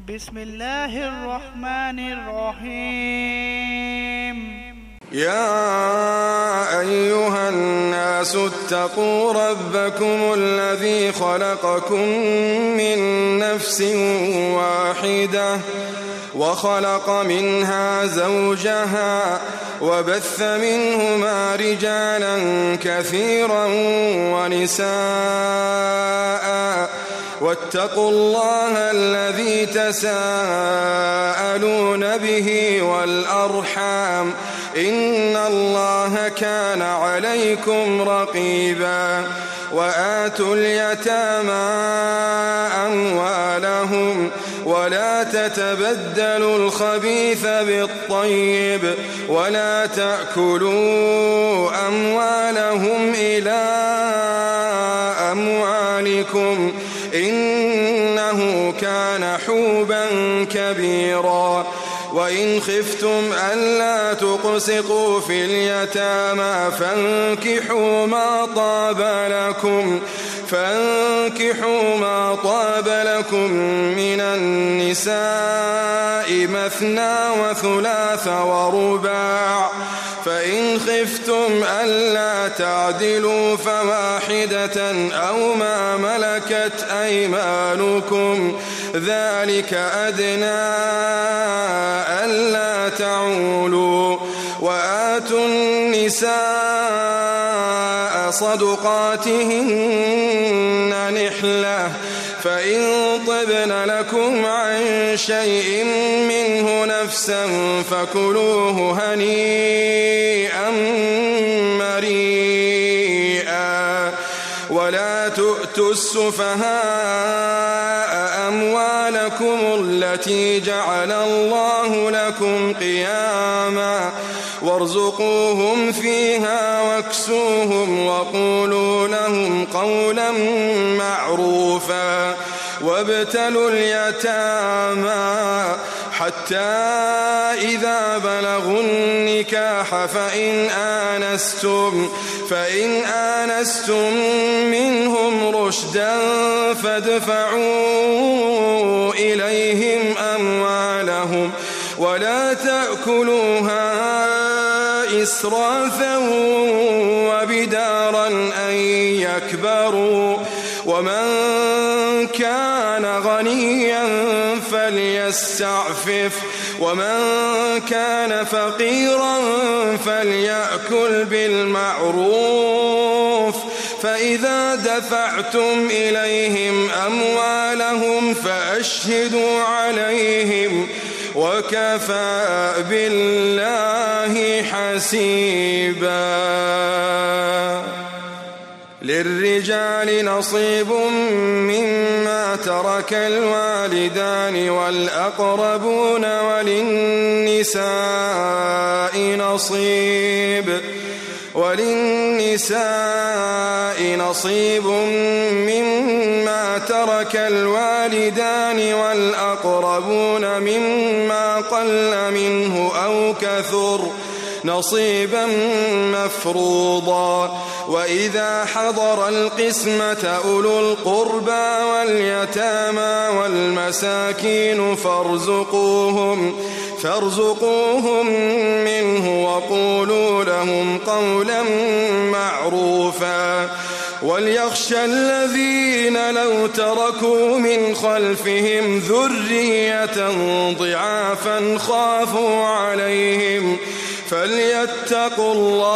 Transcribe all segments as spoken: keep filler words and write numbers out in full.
بسم الله الرحمن الرحيم. يا أيها الناس اتقوا ربكم الذي خلقكم من نفس واحدة وخلق منها زوجها وبث منهما رجالا كثيرا ونساء واتقوا الله الذي تساءلون به والأرحام إن الله كان عليكم رقيبا. وآتوا اليتامى أموالهم ولا تتبدلوا الخبيث بالطيب ولا تأكلوا أموالهم إلى أموالكم إنه كان حوبا كبيرا. وإن خفتم ألا تقسطوا في اليتامى فانكحوا ما طاب لكم فانكحوا ما طاب لكم من النساء مثنى وثلاث ورباع فإن خفتم ألا تعدلوا فواحدة أو ما ملكت أيمانكم ذلك أدنى ألا تعولوا. وآتوا النساء صدقاتهن نحلة فإن طبن لكم عن شيء منه نفسا فكلوه هنيئا مريئا. ولا تؤتوا السفهاء أموالكم التي جعل الله لكم قياما وارزقوهم فيها واكسوهم وقولوا لهم قولا معروفا. وابتلوا اليتامى حتى إذا بلغوا النكاح فإن آنستم فإن آنستم منهم رشدا فادفعوا إليهم أموالهم ولا تأكلوها إسرافا وبدارا أن يكبروا. ومن كان غنيا فليستعفف ومن كان فقيرا فليأكل بالمعروف. فإذا دفعتم إليهم أموالهم فأشهدوا عليهم وكفى بالله حسيبا. للرجال نصيب مما ترك الوالدان والأقربون وللنساء نصيب وللنساء نصيب مما ترك الوالدان والأقربون مما قل منه أو كثر نصيبا مفروضا. وإذا حضر القسمة أولو القربى واليتامى والمساكين فارزقوهم فارزقوهم منه وقولوا لهم قولا معروفا. وليخشى الذين لو تركوا من خلفهم ذرية ضعافا خافوا عليهم فليتقوا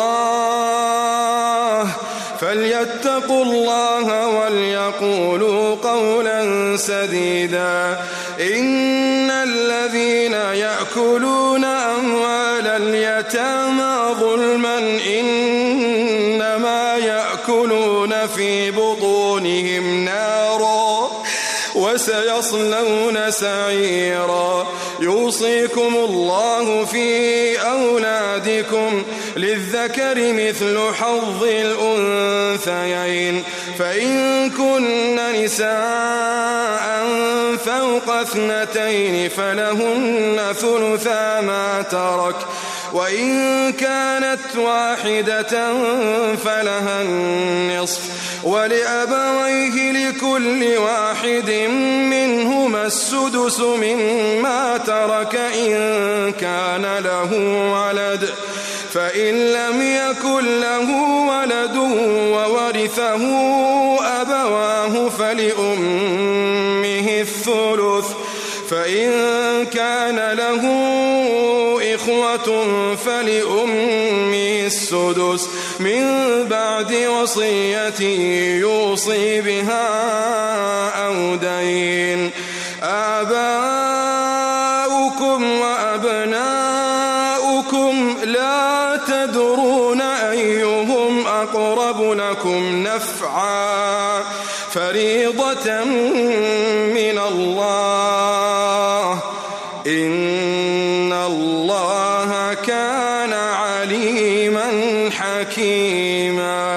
الله فليتقوا الله وليقولوا قولا سديدا. إن الذين يأكلون أموال اليتامى ظلما إنما يأكلون في بطونهم نارا وسيصلون سعيرا. يوصيكم الله في أولادكم للذكر مثل حظ الأنثيين فإن كن نساء فوق اثنتين فلهن ثلثا ما ترك وإن كانت واحدة فلها النصف ولأبويه لكل واحد منهما السدس مما ترك إن كان له ولد فإن لم يكن له ولد وورثه أبواه فلأمه الثلث فإن كان له إخوة فلأمه السدس من بعد وصية يوصي بها أو دين. آباؤكم وأبناؤكم لا تدرون أيهم أقرب لكم نفعا فريضة من الله إن الله كان عليما حكيما.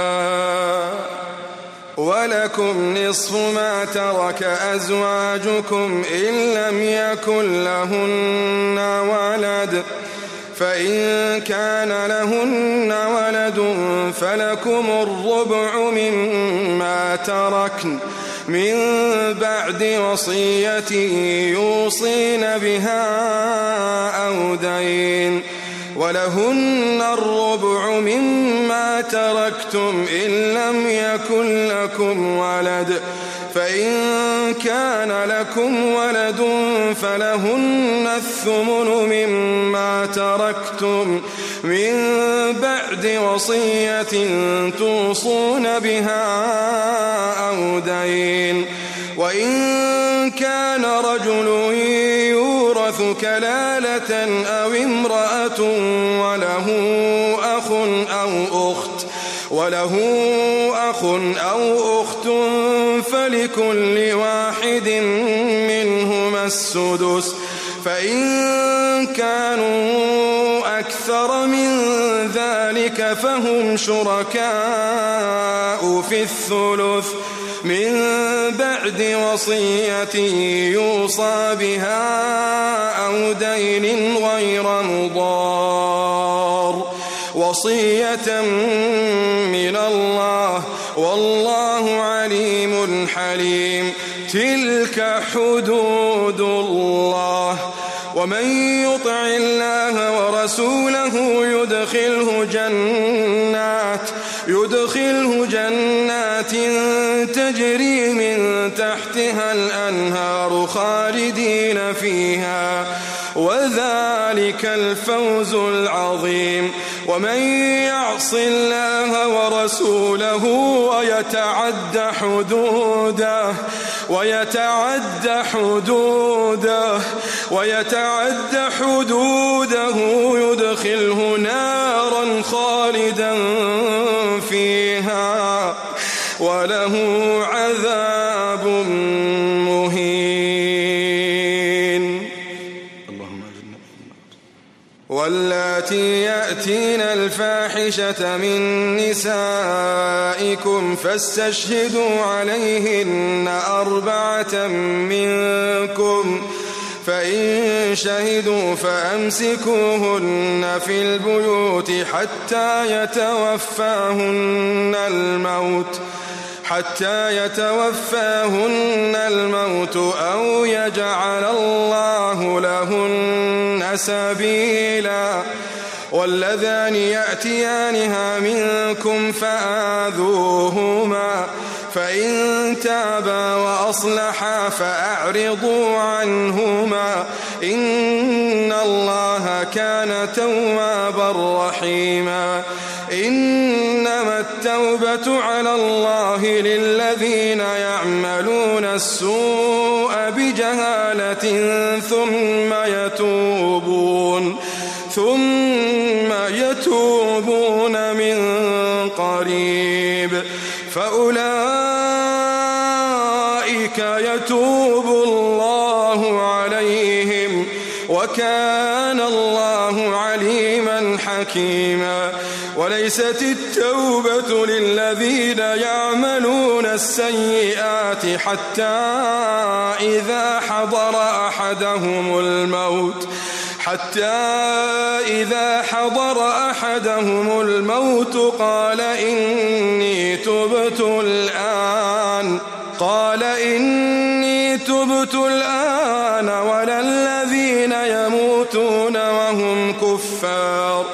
ولكم نصف ما ترك أزواجكم إن لم يكن لهن ولد فإن كان لهن ولد فلكم الربع مما تركن من بعد وصية يوصين بها أو دين. ولهن الربع مما تركتم إن لم يكن لكم ولد فإن كان لكم ولد فلهن الثمن مما تركتم من بعد وصية توصون بها أو دين. وإن كان رجل يورث كلالة أو امرأة وله أخ أو أخت وله أخ أو أخت فلكل واحد منهما السدس فإن كانوا أكثر من ذلك فهم شركاء في الثلث من بعد وصية يوصى بها أو دين غير مضار وصية من الله والله عليم حليم. تلك حدود الله ومن يطع الله ورسوله يدخله جنات يدخله جنات تجري من تحتها الأنهار خالدين فيها وذلك الفوز العظيم. ومن يعص الله ورسوله ويتعد حدوده ويتعد حدوده ويتعد حدوده يدخله نارا خالدا فيها وله عذاب مهين. واللاتي يأتين الفاحشة من نسائكم فاستشهدوا عليهن أربعة منكم فإن شهدوا فأمسكوهن في البيوت حتى يتوفاهن الموت حتى يتوفاهن الموت أو يجعل الله لهن سبيلا. واللذان يأتيانها منكم فآذوهما فإن تابا وأصلحا فأعرضوا عنهما إن الله كان توابا رحيما. إنما التوبة على الله للذين يعملون السوء بجهالة ثم يتوبون ثم يتوبون من قريب فأولئك يتوب الله عليهم وكان الله عليما حكيما. وليست التوبة للذين يعملون السيئات حتى إذا حضر أحدهم الموت حتى إذا حضر أحدهم الموت قال إني تبت الآن قال إني تبت الآن ولا الذين يموتون وهم كفار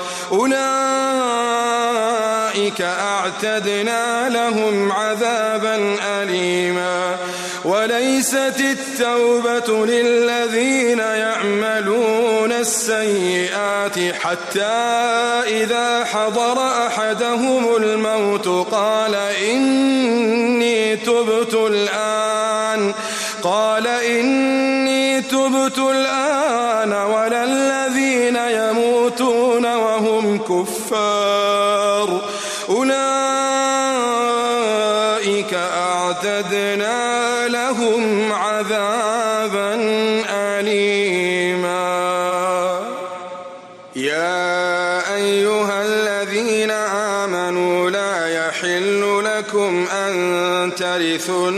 أولئك أعتدنا لهم عذابا أليما وليست التوبة للذين يعملون السيئات حتى إذا حضر أحدهم الموت قال إني تبت الآن قال إني تبت الآن ولا الذين يموتون وهم كفار أولئك أعتدنا لهم عذابا أليما يا أيها الذين آمنوا لا يحل لكم أن ترثوا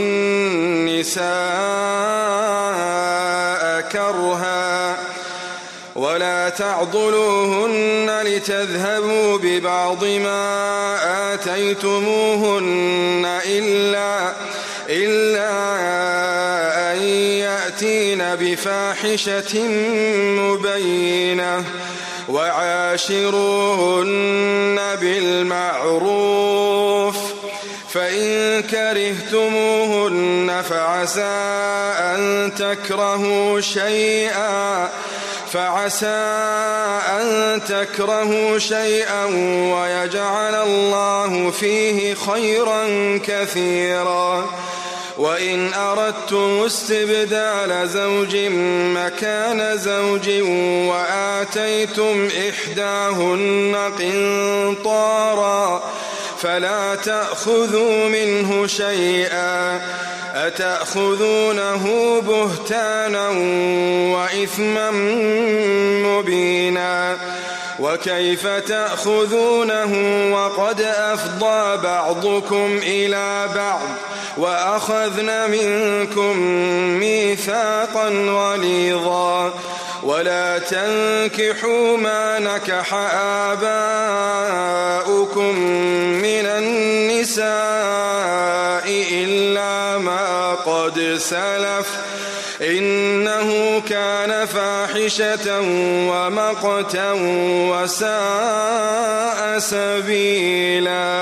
النساء كرها ولا تعضلوهن لتذهبوا ببعض ما آتيتموهن إلا, إلا أن يأتين بفاحشة مبينة وعاشروهن بالمعروف فإن كرهتموهن فعسى أن تكرهوا شيئا فعسى أن تكرهوا شيئا ويجعل الله فيه خيرا كثيرا وإن أردتم استبدال زوج مكان زوج وآتيتم إحداهن قنطارا فلا تأخذوا منه شيئا أتأخذونه بهتانا وإثما مبينا وكيف تأخذونه وقد أفضى بعضكم إلى بعض وأخذن منكم ميثاقا غليظا ولا تنكحوا ما نكح آباؤكم من النساء إلا ما قد سلف إنه كان فاحشة ومقتا وساء سبيلا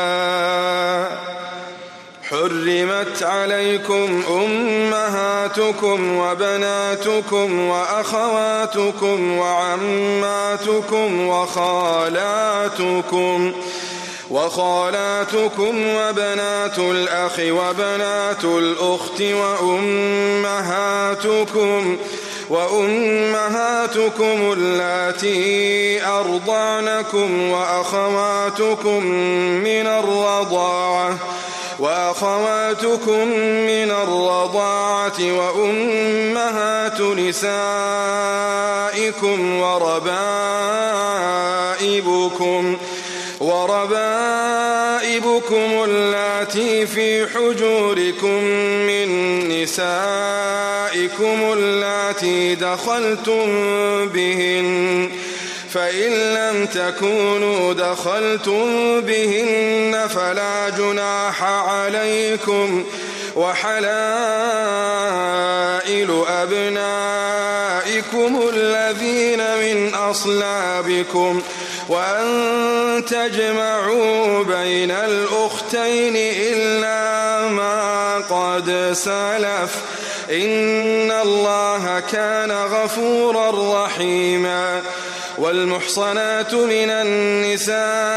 حرمت عليكم أمهاتكم وبناتكم وأخواتكم وعماتكم وخالاتكم وخالاتكم وبنات الأخ وبنات الأخت وأمهاتكم وأمهاتكم اللاتي أرضعنكم وأخواتكم من الرضاعة وأخواتكم من الرضاعة وأمهات نسائكم وربائبكم وربائبكم اللاتي في حجوركم من نسائكم اللاتي دخلتم بهن فإن لم تكونوا دخلتم بهن فلا جناح عليكم وحلائل أبنائكم الذين من أصلابكم وأن تجمعوا بين الأختين إلا ما قد سلف إن الله كان غفورا رحيما والمحصنات من النساء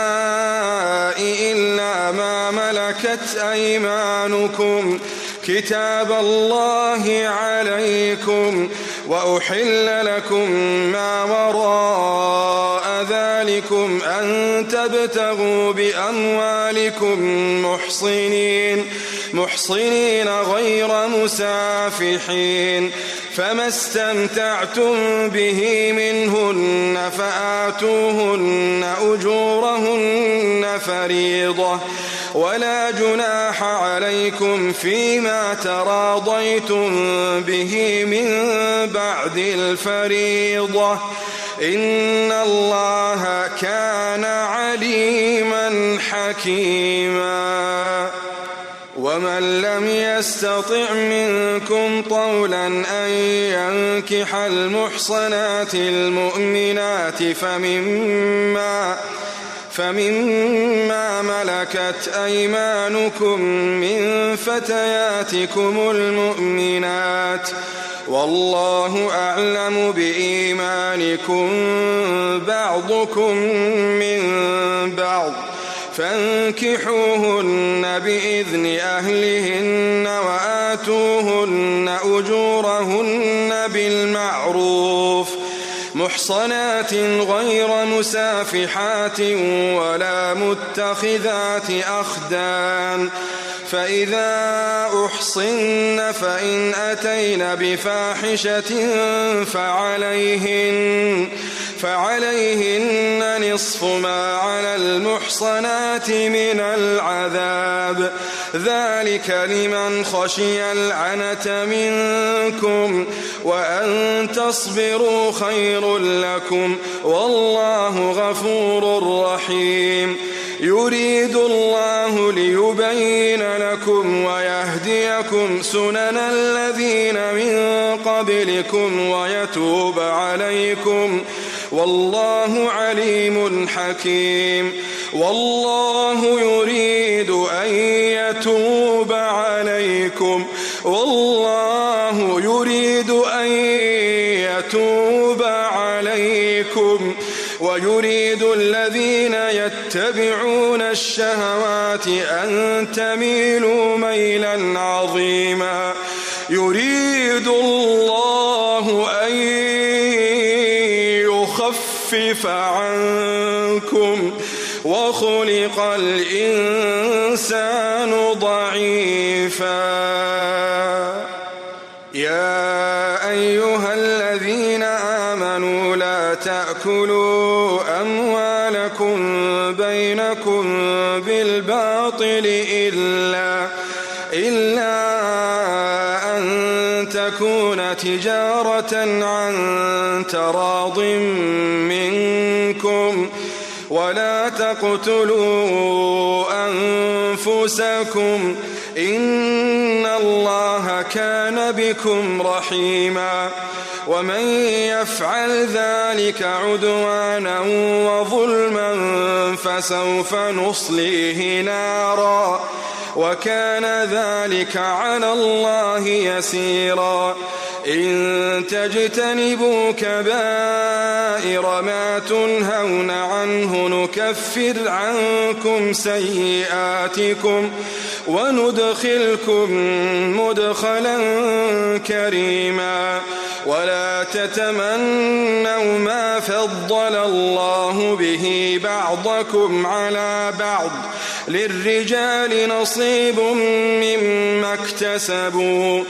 إلا ما ملكت أيمانكم كتاب الله عليكم وأحل لكم ما وراء ذلكم أن تبتغوا بأموالكم محصنين محصنين غير مسافحين فما استمتعتم به منهن فآتوهن أجورهن فريضة ولا جناح عليكم فيما تراضيتم به من بعد الفريضة إن الله كان عليما حكيما. ومن لم يستطع منكم طولا أن ينكح المحصنات المؤمنات فمما فمما ملكت أيمانكم من فتياتكم المؤمنات والله أعلم بإيمانكم بعضكم من بعض فانكحوهن بإذن أهلهن وآتوهن أجورهن بالمعروف محصنات غير مسافحات ولا متخذات أخدان فإذا أحصن فإن أتين بفاحشة فعليهن فعليهن نصف ما على المحصنات من العذاب ذلك لمن خشي العنة منكم وأن تصبروا خير لكم والله غفور رحيم. يريد الله ليبين لكم ويهديكم سنن الذين من قبلكم ويتوب عليكم والله عليم حكيم. والله يريد أن يتوب عليكم والله يريد أن يتوب عليكم ويريد الذين يتبعون الشهوات أن تميلوا ميلا عظيما. يريد الله أن يخفف عنكم وخلق الإنسان ضعيفا. يا أيها الذين آمنوا لا تأكلوا أموالكم بينكم بالباطل إلا إلا أن تكون تجارة عن تراض منكم ولا تقتلوا أنفسكم إن الله كان بكم رحيما. ومن يفعل ذلك عدوانا وظلما فسوف نصليه نارا وكان ذلك على الله يسيرا. إن تجتنبوا كبائر ما تنهون عنه نكفر عنكم سيئاتكم وندخلكم مدخلا كريما. ولا تتمنوا ما فضل الله به بعضكم على بعض للرجال نصيب مما اكتسبوا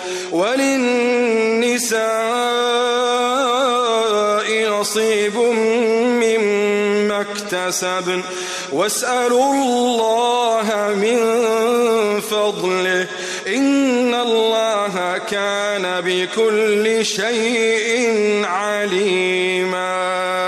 وللنساء نصيب مما اكتسبن واسألوا الله من فضله إن الله كان بكل شيء عليما.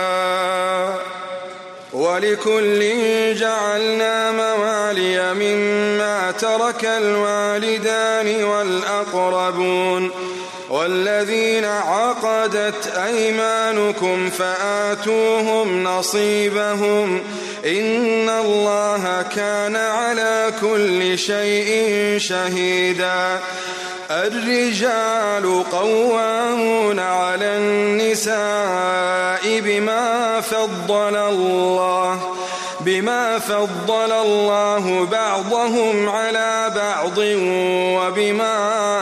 ولكل جعلنا موالي مما ترك الوالدان والأقربون والذين عقدت أيمانكم فآتوهم نصيبهم إن الله كان على كل شيء شهيدا. الرجال قوامون على النساء بما فضل الله بما فضل الله بعضهم على بعض وبما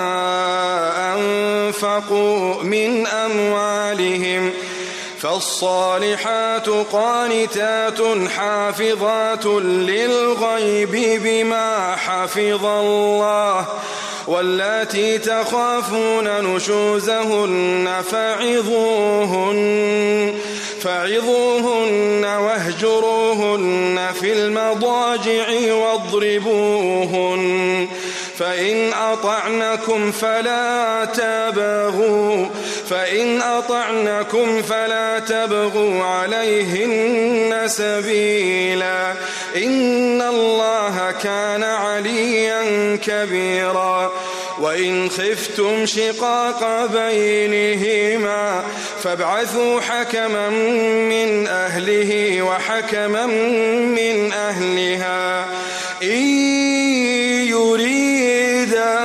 أنفقوا من أموالهم فالصالحات قانتات حافظات للغيب بما حفظ الله واللاتي تخافون نشوزهن فعظوهن فعظوهن واهجروهن في المضاجع واضربوهن فإن أطعنكم فلا تبغوا فإن أطعنكم فلا تبغوا عليهن سبيلا إن الله كان عليا كبيرا وإن خفتم شقاق بينهما فابعثوا حكما من أهله وحكما من أهلها إن يريدا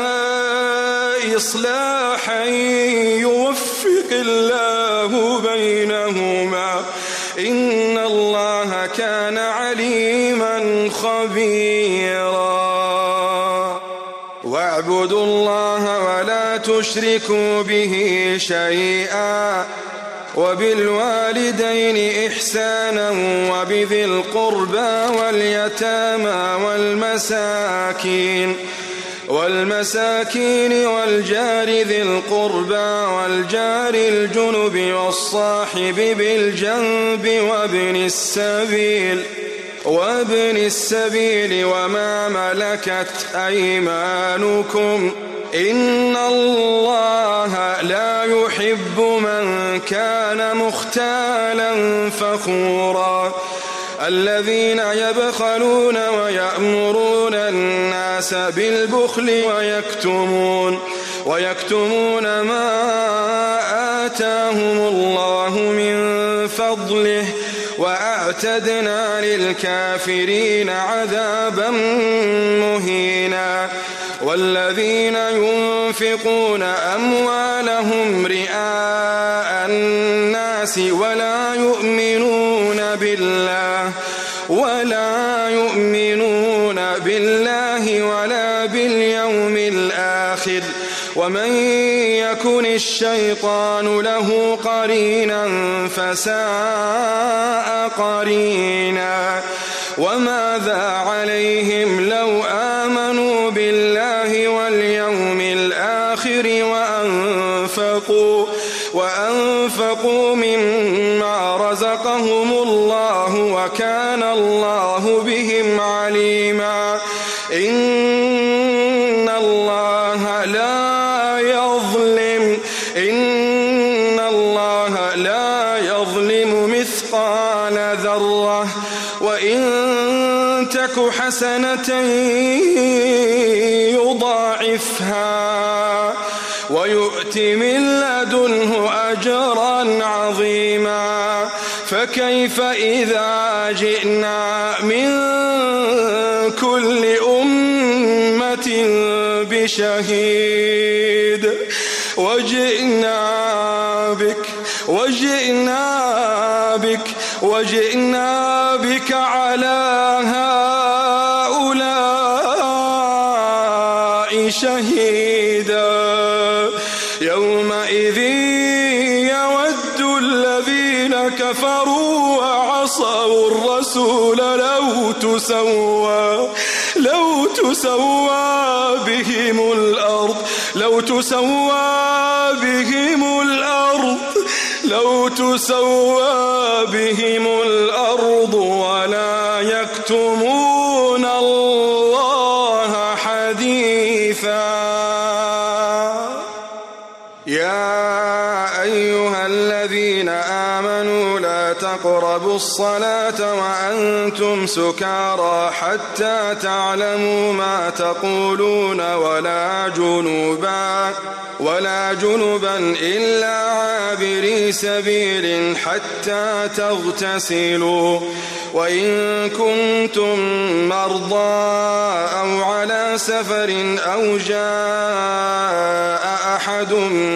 إصلاحا يوفق الله بينهما إن الله كان عليما خبيرا واعبدوا الله ولا تشركوا به شيئا وبالوالدين إحسانا وبذي القربى واليتامى والمساكين والمساكين والجار ذي القربى والجار الجنب والصاحب بالجنب وابن السبيل وابن السبيل وما ملكت أيمانكم إن الله لا يحب من كان مختالا فخورا الذين يبخلون ويأمرون الناس بالبخل ويكتمون ويكتمون ما آتاهم الله من فضله وأعتدنا للكافرين عذابا مهينا والذين ينفقون أموالهم رئاء الناس ولا يؤمنون بالله ولا يؤمنون بالله ولا باليوم الآخر ومن يكن الشيطان له قرينا فساء قرينا وماذا عليهم لو آمنوا بالله واليوم الآخر وأنفقوا وأنفقوا مما رزقهم الله وكان الله بهم عليما إن الله لا يظلم إن الله لا يظلم مثقال ذرة وإن تك حسنة يضاعفها ويؤت من لدنه أجرا عظيما فكيف إذا جئنا من كل أمة بشهيد وجئنا بك وجئنا بك وجئنا بك على هؤلاء شهيدا يومئذ يود الذين كفروا وعصوا الرسول لو تسوى لو تسوى بهم الأرض لو تسوى بهم الأرض لو تسوى بهم الأرض ولا يكتمون الله حديثا يا أيها الذين آمنوا لا تقربوا الصلاة وأنتم سكارى حتى تعلموا ما تقولون ولا جنبا ولا جنبا إلا عابري سبيل حتى تغتسلوا وإن كنتم مرضى أو على سفر أو جاء أحد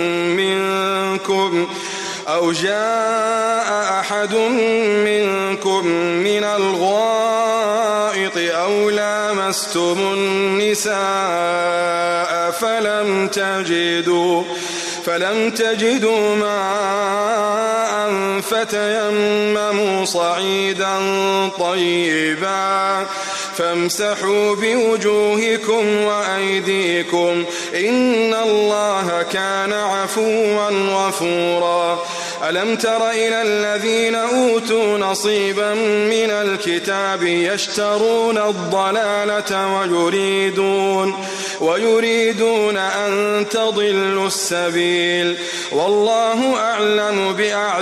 منكم أو جاء أحد منكم من الغائط أو لامستم النساء فلم تجدوا فلم تجدوا ماء فتيمموا صعيدا طيبا فامسحوا بوجوهكم وأيديكم إن الله كان عفوا غفورا ألم تر إلى الذين أوتوا نصيبا من الكتاب يشترون الضلالة ويريدون ويريدون أن تضلوا السبيل والله أعلم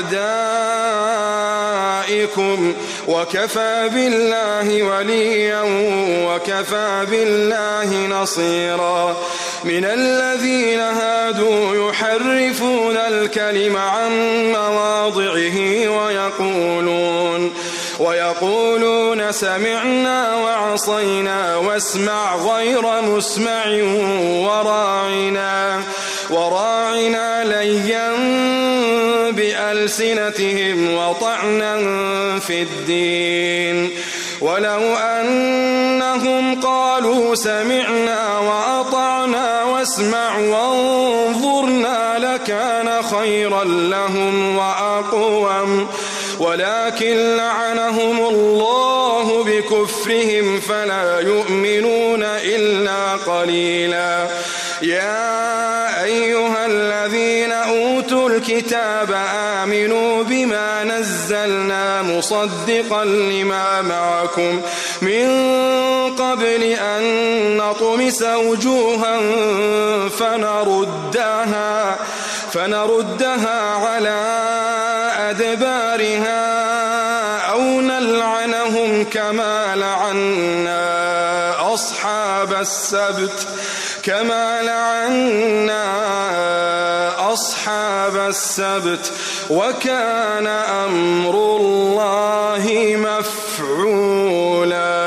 بأعدائكم وكفى بالله وليا وكفى بالله نصيرا من الذين هادوا يحرفون الكلم عن مواضعه ويقولون ويقولون سمعنا وعصينا واسمع غير مسمع وراعنا وراعنا ليا بألسنتهم وطعنا في الدين ولو أنهم قالوا سمعنا وأطعنا واسمع وانظرنا لكان خيرا لهم وأقوم ولكن لعنهم الله بكفرهم فلا يؤمنون إلا قليلا يا أيها الذين أوتوا الكتاب آمنوا بما نزلنا مصدقا لما معكم من قبل أن نطمس وجوها فنردها فنردها على أدبارها أو نلعنهم كما لعنا أصحاب السبت كما لعنا أصحاب السبت وكان أمر الله مفعولا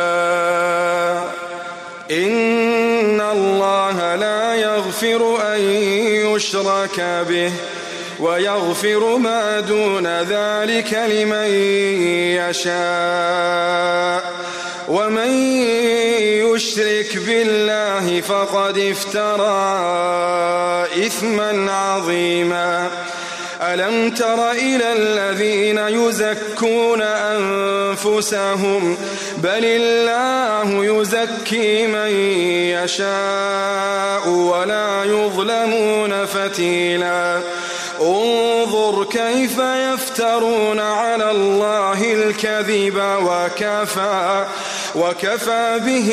إن الله لا يغفر أن يشرك به ويغفر ما دون ذلك لمن يشاء ومن يشرك بالله فقد افترى إثما عظيما ألم تر إلى الذين يزكون أنفسهم بل الله يزكي من يشاء ولا يظلمون فتيلا انظر كيف يفترون على الله الكذب وكفى وكفى به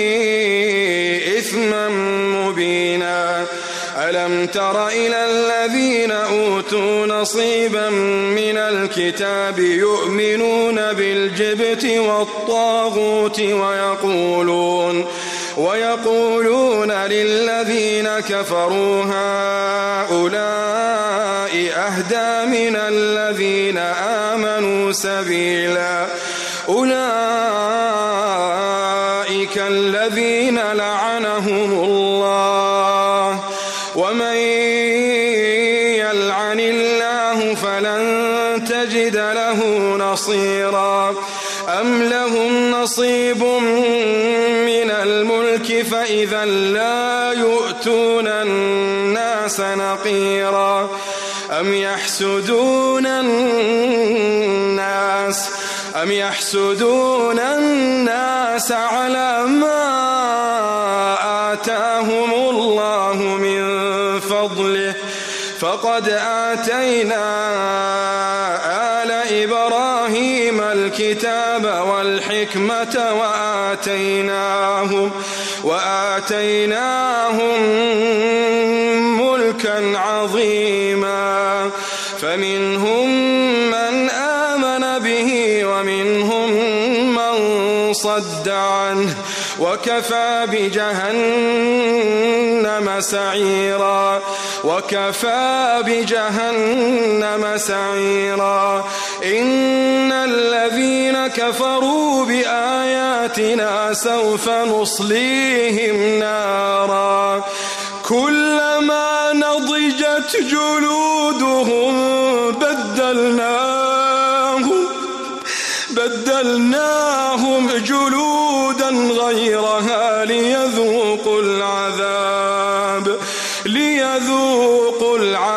إثما مبينا ألم تر إلى الذين أوتوا نصيبا من الكتاب يؤمنون بالجبت والطاغوت ويقولون ويقولون للذين كفروا هؤلاء أهدى من الذين آمنوا سبيلا أولئك الذين لعنهم الله ومن يلعن الله فلن تجد له نصيرا أم لهم نصيب من الملك فإذا لا يؤتون الناس نقيرا أم يحسدون الناس أم يحسدون الناس على ما آتاهم الله من فضله فقد آتينا آل إبراهيم الكتاب والحكمة وآتيناهم وآتيناهم ملكا عظيما فمنهم من آمن به ومنهم من صد عنه وكفى بجهنم سعيرا وكفى بجهنم سعيرا إن الذين كفروا بآياتنا سوف نصليهم نارا كلما نضجت جلودهم بدلناهم بدلناهم جلودا غيرها ليذوقوا العذاب ليذوقوا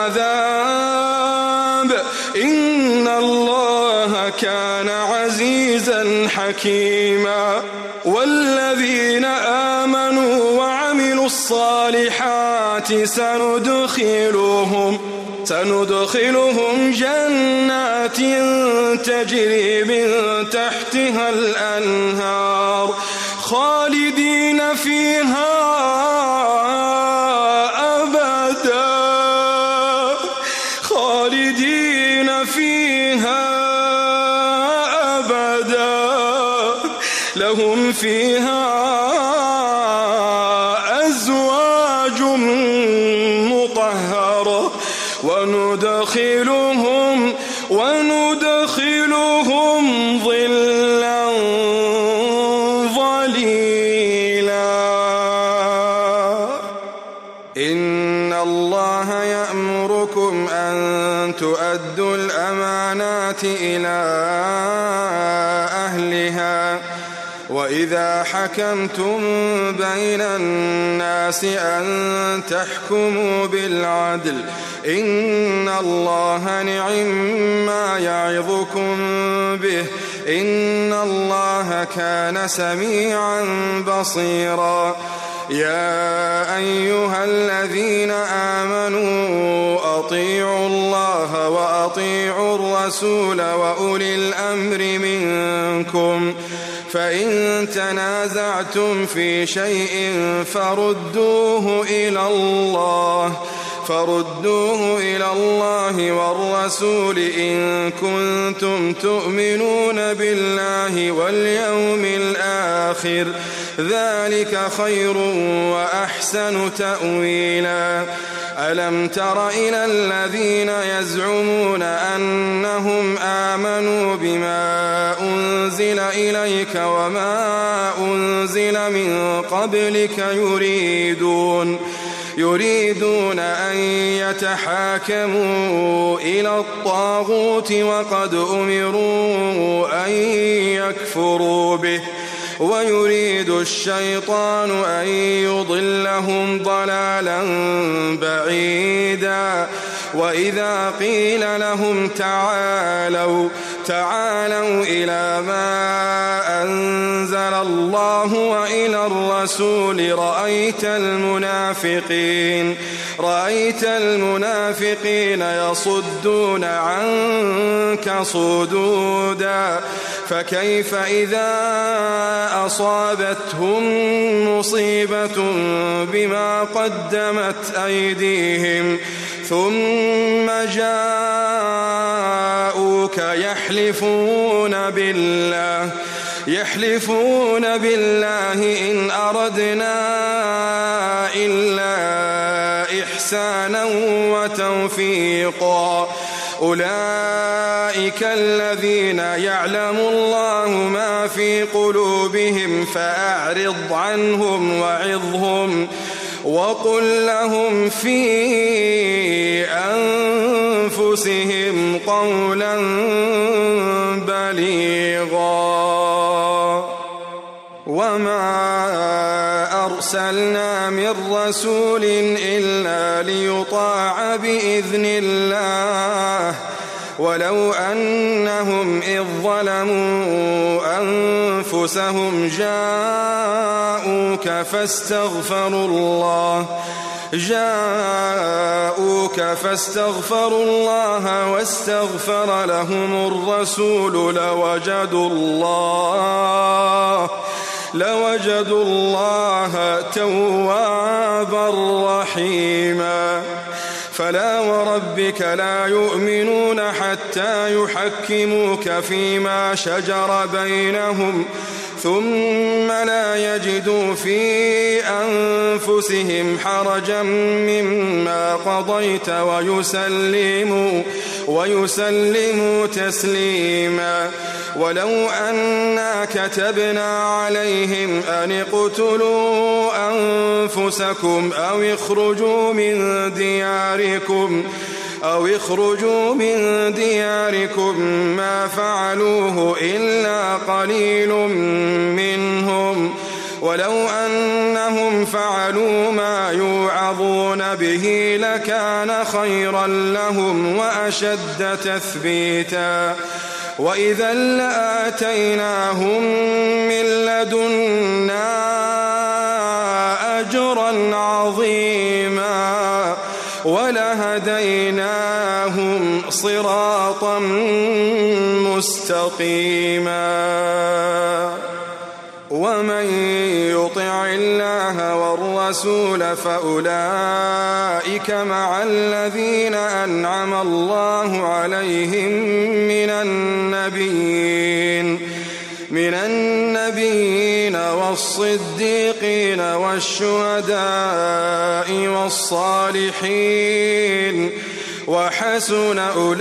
العذاب إن الله كان عزيزا حكيما والذين آمنوا وعملوا الصالحات سندخلهم سندخلهم جنات تجري من تحتها الأنهار خالدين فيها فيها أبدا لهم فيها أزواج مطهرة وندخلهم وندخلهم ظلا ظليلا. إن الله يأمركم أن تؤدوا الأمانات إلى أهلها وإذا حكمتم بين الناس أن تحكموا بالعدل إن الله نعم يعظكم به إن الله كان سميعا بصيرا. يا أيها الذين آمنوا أطيعوا الله وأطيعوا الرسول وأولي الأمر منكم فإن تنازعتم في شيء فردوه إلى الله فردوه إلى الله والرسول إن كنتم تؤمنون بالله واليوم الآخر ذلك خير وأحسن تأويلا. ألم تر إلى الذين يزعمون أنهم آمنوا بما أنزل إليك وما أنزل من قبلك يريدون يريدون أن يتحاكموا إلى الطاغوت وقد أمروا أن يكفروا به ويريد الشيطان أن يضلهم ضلالا بعيدا. وإذا قيل لهم تعالوا تعالوا إلى ما أنزل الله وإلى الرسول رأيت المنافقين رأيت المنافقين يصدون عنك صدودا. فكيف إذا أصابتهم مصيبة بما قدمت أيديهم ثم جاءوك يحلفون بالله يحلفون بالله إن أردنا إلا إحسانا وتوفيقا. أولئك الذين يعلم الله ما في قلوبهم فأعرض عنهم وعظهم وقل لهم في أنفسهم قولا بليغا. وما أرسلنا من رسول إلا ليطاع بإذن الله ولو أنهم إذ ظلموا أنفسهم جاءوك فاستغفروا الله جاءوك فاستغفروا الله واستغفر لهم الرسول لوجدوا الله لوجدوا الله توابا رحيما. فلا وربك لا يؤمنون حتى يحكموك فيما شجر بينهم ثم لا يجدوا في أنفسهم حرجا مما قضيت ويسلموا ويسلموا تسليما. ولو أنا كتبنا عليهم أن اقتلوا أنفسكم أو اخرجوا من دياركم أو اخرجوا من دياركم ما فعلوه إلا قليل منهم ولو أنهم فعلوا ما يوعظون به لكان خيرا لهم وأشد تثبيتا. وإذا لآتيناهم من لدنا أجرا عظيما ولهديناهم صراطا مستقيما. ومن يطع الله والرسول فأولئك مع الذين أنعم الله عليهم من النبيين من النبيين والصديقين والشهداء والصالحين وحسن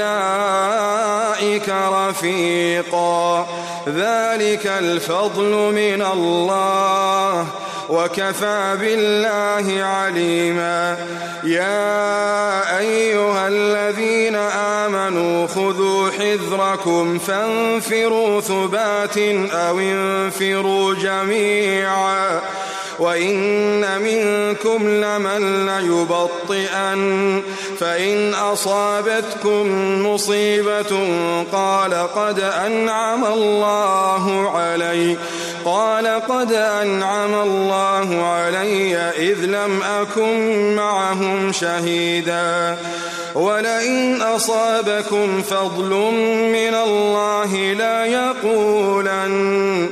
أولئك رفيقا ذلك الفضل من الله وكفى بالله عليما يا أيها الذين آمنوا خذوا حذركم فانفروا ثبات أو انفروا جميعا وإن منكم لمن ليبطئن فإن أصابتكم مصيبة قال قد أنعم الله علي قال قد أنعم الله علي إذ لم أكن معهم شهيدا ولئن أصابكم فضل من الله لا يقولن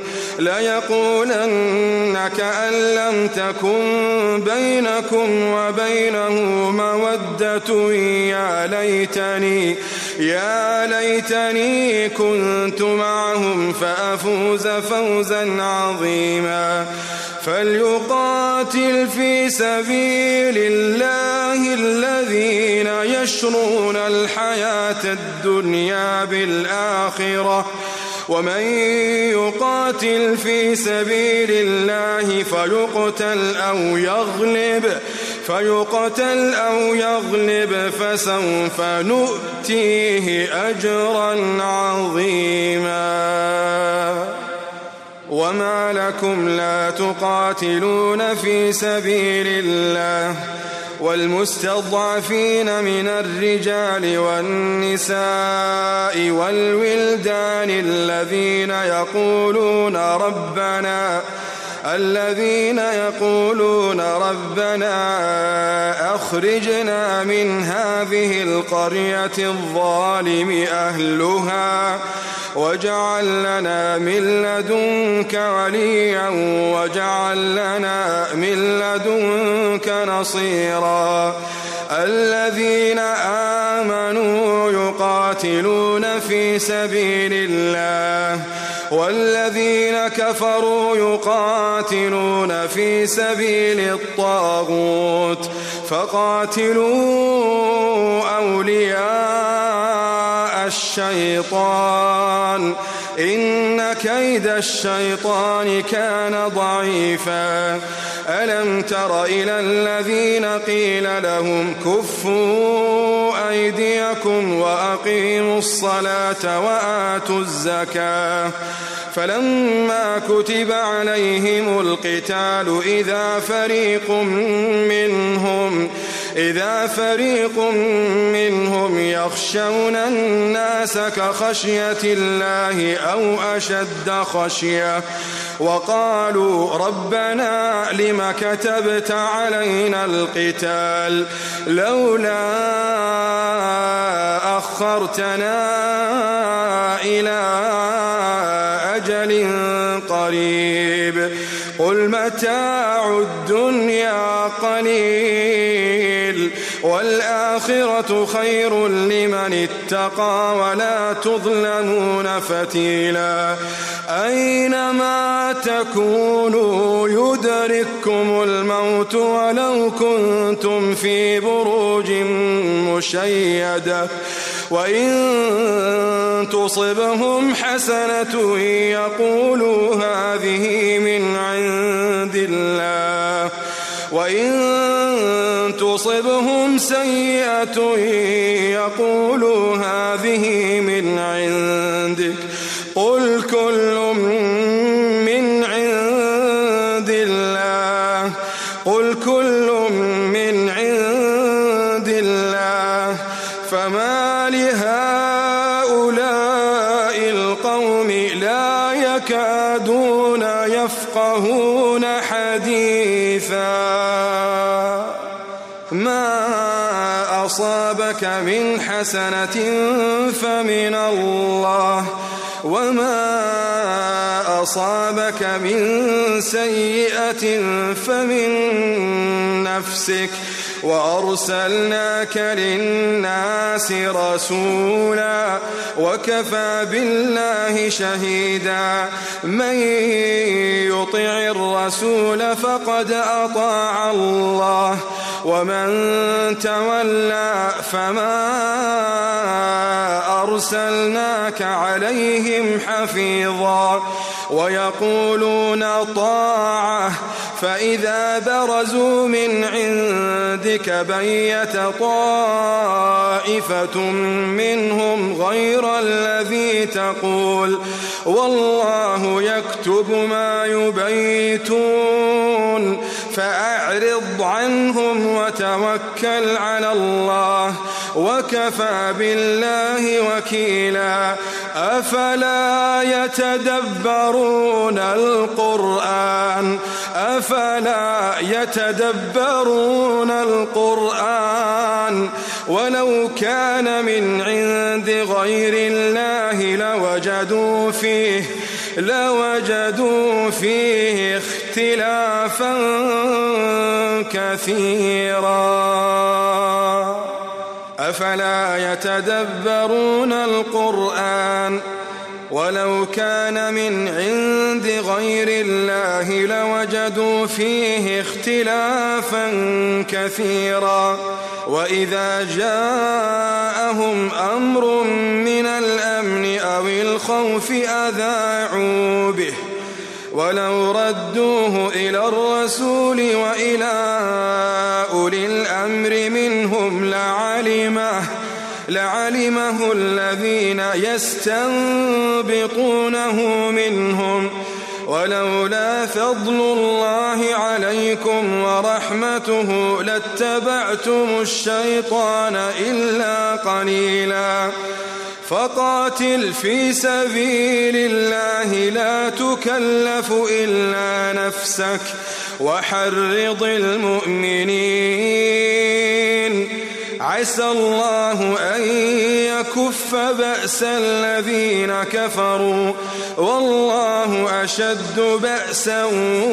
ليقولن كأن لم تكن بينكم وبينه مودة يا ليتني يا ليتني كنت معهم فأفوز فوزا عظيما فليقاتل في سبيل الله الذين يشرون الحياة الدنيا بالآخرة ومن يقاتل في سبيل الله فيقتل أو يغلب فيقتل أو يغلب فسوف نؤتيه أجرا عظيما وما لكم لا تقاتلون في سبيل الله والمستضعفين من الرجال والنساء والولدان الذين يقولون ربنا الذين يقولون ربنا أخرجنا من هذه القرية الظالم أهلها واجعل لنا من لدنك وليا واجعل لنا من لدنك نصيرا الذين آمنوا يقاتلون في سبيل الله والذين كفروا يقاتلون في سبيل الطاغوت فقاتلوا أولياء الشيطان إن كيد الشيطان كان ضعيفا ألم تر إلى الذين قيل لهم كفوا أيديكم وأقيموا الصلاة وآتوا الزكاة فلما كتب عليهم القتال إذا فريق منهم إذا فريق منهم يخشون الناس كخشية الله أو أشد خشية وقالوا ربنا لم كتبت علينا القتال لولا أخرتنا إلى أجل قريب قل متاع الدنيا قليل والآخرة خير لمن اتقى ولا تظلمون فتيلا أينما تكونوا يدرككم الموت ولو كنتم في بروج مشيدة وإن تصبهم حسنة يقولوا هذه من عند الله وإن تصبهم سيئة يقولوا هذه من عندك قل كل من عند الله قل كل من عند الله فما لهؤلاء القوم لا يكادون يفقهون حديثا ما أصابك من حسنة فمن الله وما أصابك من سيئة فمن نفسك وأرسلناك للناس رسولا وكفى بالله شهيدا من يطع الرسول فقد أطاع الله ومن تولى فما أرسلناك عليهم حفيظا ويقولون طاعة فإذا برزوا من عندك بيت طائفة منهم غير الذي تقول والله يكتب ما يبيتون فأعرض عنهم وتوكل على الله وكفى بالله وكيلا أفلا يتدبرون القرآن أفلا يتدبرون القرآن ولو كان من عند غير الله لوجدوا فيه لوجدوا فيه اختلافا كثيرا أفلا يتدبرون القرآن ولو كان من عند غير الله لوجدوا فيه اختلافا كثيرا وإذا جاءهم أمر من الأمن أو الخوف أذاعوا به ولو ردوه إلى الرسول وإلى أولي الأمر منهم لعلمه لعلمه الذين يستنبطونه منهم ولولا فضل الله عليكم ورحمته لاتبعتم الشيطان إلا قليلا فقاتل في سبيل الله لا تكلف إلا نفسك وحرض المؤمنين عسى الله أن يكف بأس الذين كفروا والله أشد بأسا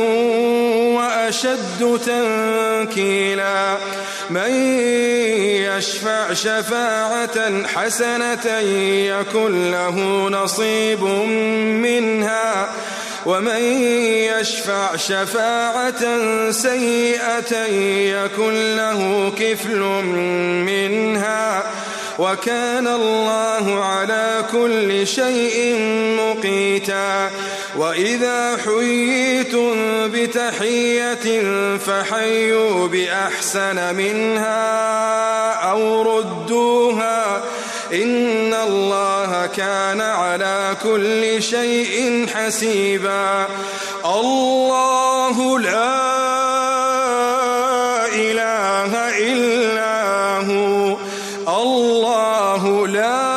وأشد تنكيلا من يشفع شفاعة حسنة يكن له نصيب منها ومن يشفع شفاعة سيئة يكن له كفل منها وكان الله على كل شيء مقيتا وإذا حييتم بتحية فحيوا بأحسن منها أو ردوها إن الله كان على كل شيء حسيبا الله لا إله إلا هو الله لا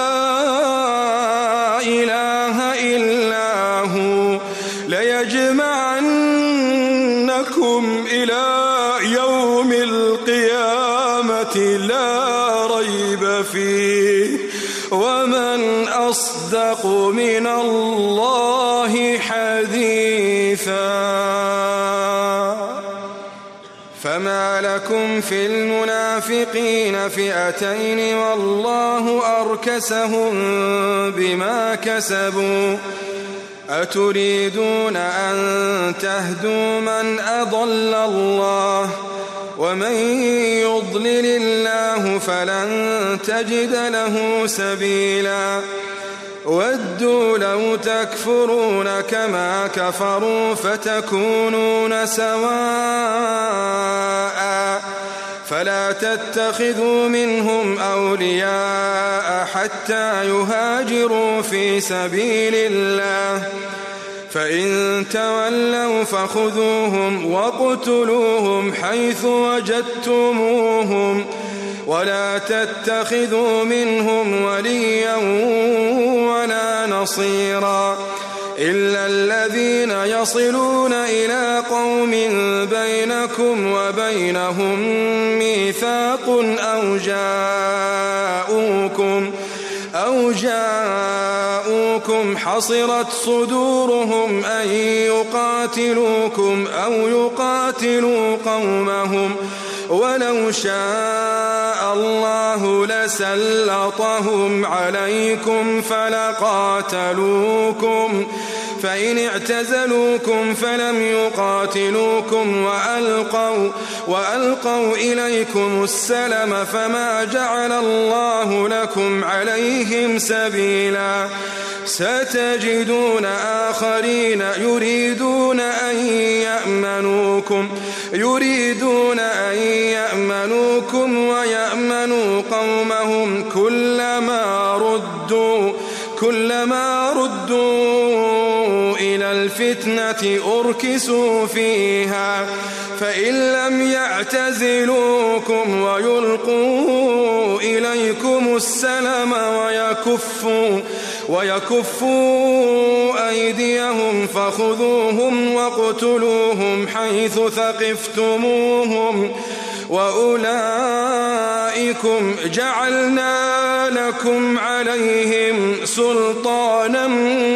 إله إلا هو ليجمعنكم إلى يوم القيامة لا ريب فيه ومن أصدق من الله حديثا فما لكم في المنافقين فئتين والله أركسهم بما كسبوا أتريدون أن تهدوا من أضل الله ومن يضلل الله فلن تجد له سبيلا ودوا لو تكفرون كما كفروا فتكونون سواء فلا تتخذوا منهم أولياء حتى يهاجروا في سبيل الله فإن تولوا فخذوهم واقتلوهم حيث وجدتموهم ولا تتخذوا منهم وليا ولا نصيرا إلا الذين يصلون إلى قوم بينكم وبينهم ميثاق أو جاءوكم أو ولو جاءوكم حصرت صدورهم أن يقاتلوكم أو يقاتلوا قومهم ولو شاء الله لسلطهم عليكم فلقاتلوكم فإن اعتزلوكم فلم يقاتلوكم وألقوا, وألقوا إليكم السلم فما جعل الله لكم عليهم سبيلا ستجدون آخرين يريدون أن يأمنوكم يريدون أن يأمنوكم ويأمنوا قومهم كلما ردوا كلما ردوا إلى الفتنة أركسوا فيها فإن لم يعتزلوكم ويلقوا إليكم السلم ويكفوا ويكفوا أيديهم فخذوهم واقتلوهم حيث ثقفتموهم وأولئكم جعلنا لكم عليهم سلطانا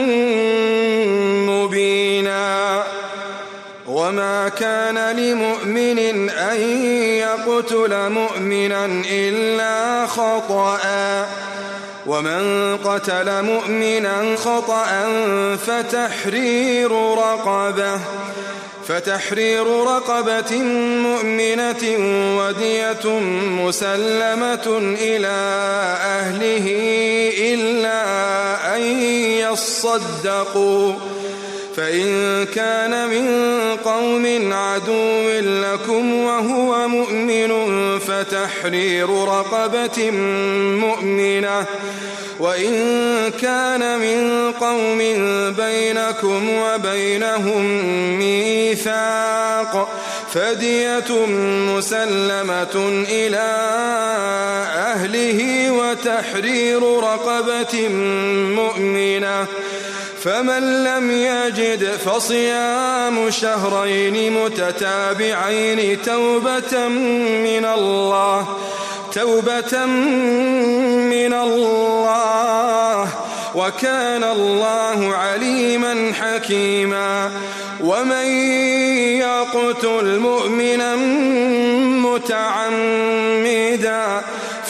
مبينا وما كان لمؤمن أن يقتل مؤمنا إلا خطأ ومن قتل مؤمنا خطأ فتحرير رقبة فتحرير رقبة مؤمنة ودية مسلمة إلى أهله إلا أن يصدقوا فإن كان من قوم عدو لكم وهو مؤمن فتحرير رقبة مؤمنة وإن كان من قوم بينكم وبينهم ميثاق فدية مسلمة إلى أهله وتحرير رقبة مؤمنة فمن لم يجد فصيام شهرين متتابعين توبة من الله توبة من الله وكان الله عليما حكيما ومن يقتل مؤمنا متعمدا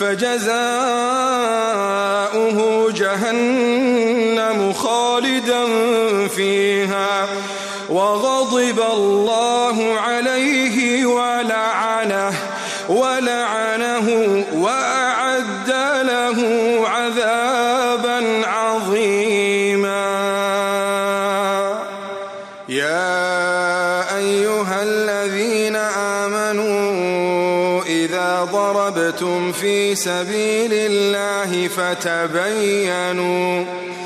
فجزاؤه جهنم خالدا فيها وغضب الله عليه ولعنه ولعنه وأعد له عذابا عظيما يا أيها الذين آمنوا إذا ضربتم في سبيل الله فتبينوا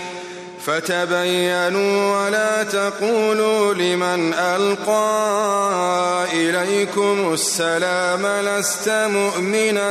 فتبينوا ولا تقولوا لمن ألقى إليكم السلام لست مؤمنا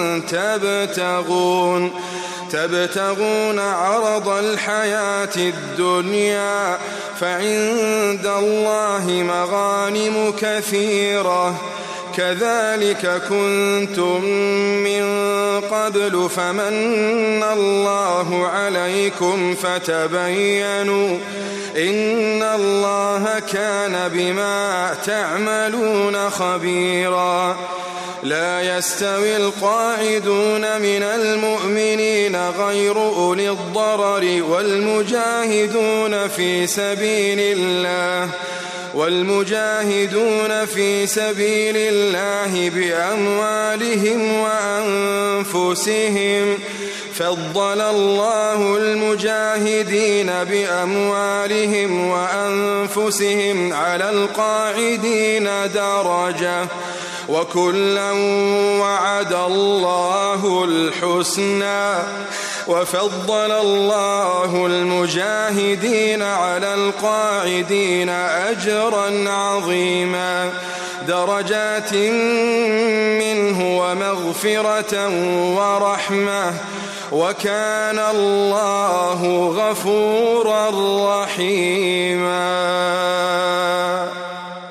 تبتغون تبتغون عرض الحياة الدنيا فعند الله مغانم كثيرة كذلك كنتم من قبل فمن الله عليكم فتبينوا إن الله كان بما تعملون خبيرا لا يستوي القاعدون من المؤمنين غير أولي الضرر والمجاهدون في سبيل الله والمجاهدون في سبيل الله بأموالهم وأنفسهم فضل الله المجاهدين بأموالهم وأنفسهم على القاعدين درجة وكلا وعد الله الحسنى وفضل الله المجاهدين على القاعدين أجرا عظيما درجات منه ومغفرة ورحمة وكان الله غفورا رحيما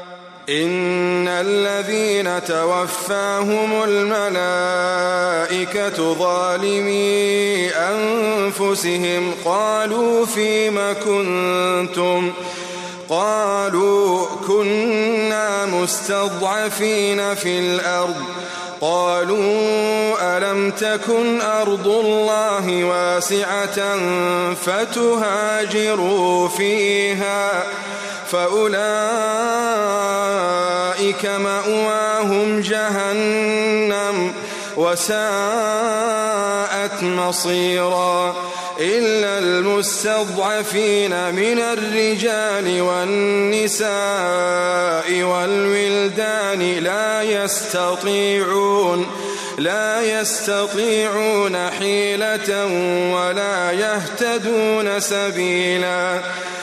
إن الذين توفاهم الملائكة الملائكة ظالمي أنفسهم قالوا فيم كنتم قالوا كنا مستضعفين في الأرض قالوا ألم تكن أرض الله واسعة فتهاجروا فيها فأولئك مأواهم جهنم وساءت مصيرا إلا المستضعفين من الرجال والنساء والولدان لا يستطيعون لا يستطيعون حيلة ولا يهتدون سبيلا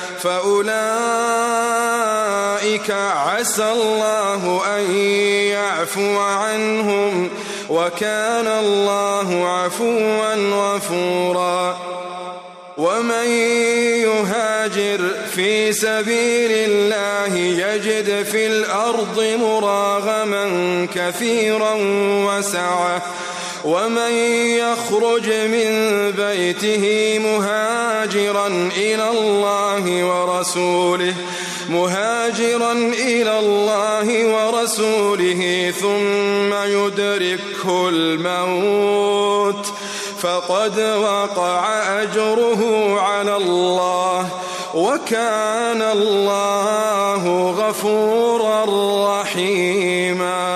فأولئك عسى الله أن يعفو عنهم وكان الله عفوا غفورا ومن يهاجر في سبيل الله يجد في الأرض مراغما كثيرا وسعة ومن يخرج من بيته مهاجرا إلى الله ورسوله مهاجرا إلى الله ورسوله ثم يدركه الموت فقد وقع أجره على الله وكان الله غفورا رحيما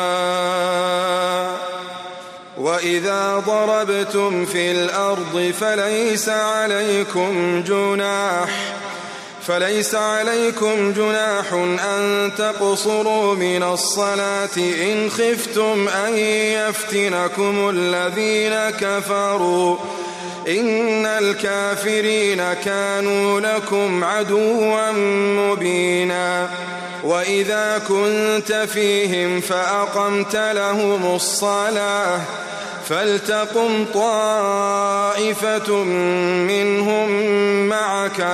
وإذا ضربتم في الأرض فليس عليكم جناح فليس عليكم جناح أن تقصروا من الصلاة إن خفتم أن يفتنكم الذين كفروا إن الكافرين كانوا لكم عدوا مبينا وإذا كنت فيهم فأقمت لهم الصلاة فلتقم طائفة منهم معك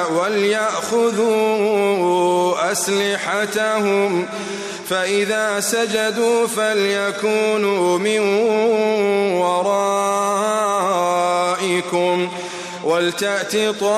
وليأخذوا أسلحتهم فإذا سجدوا فليكونوا من ورائكم ولتأت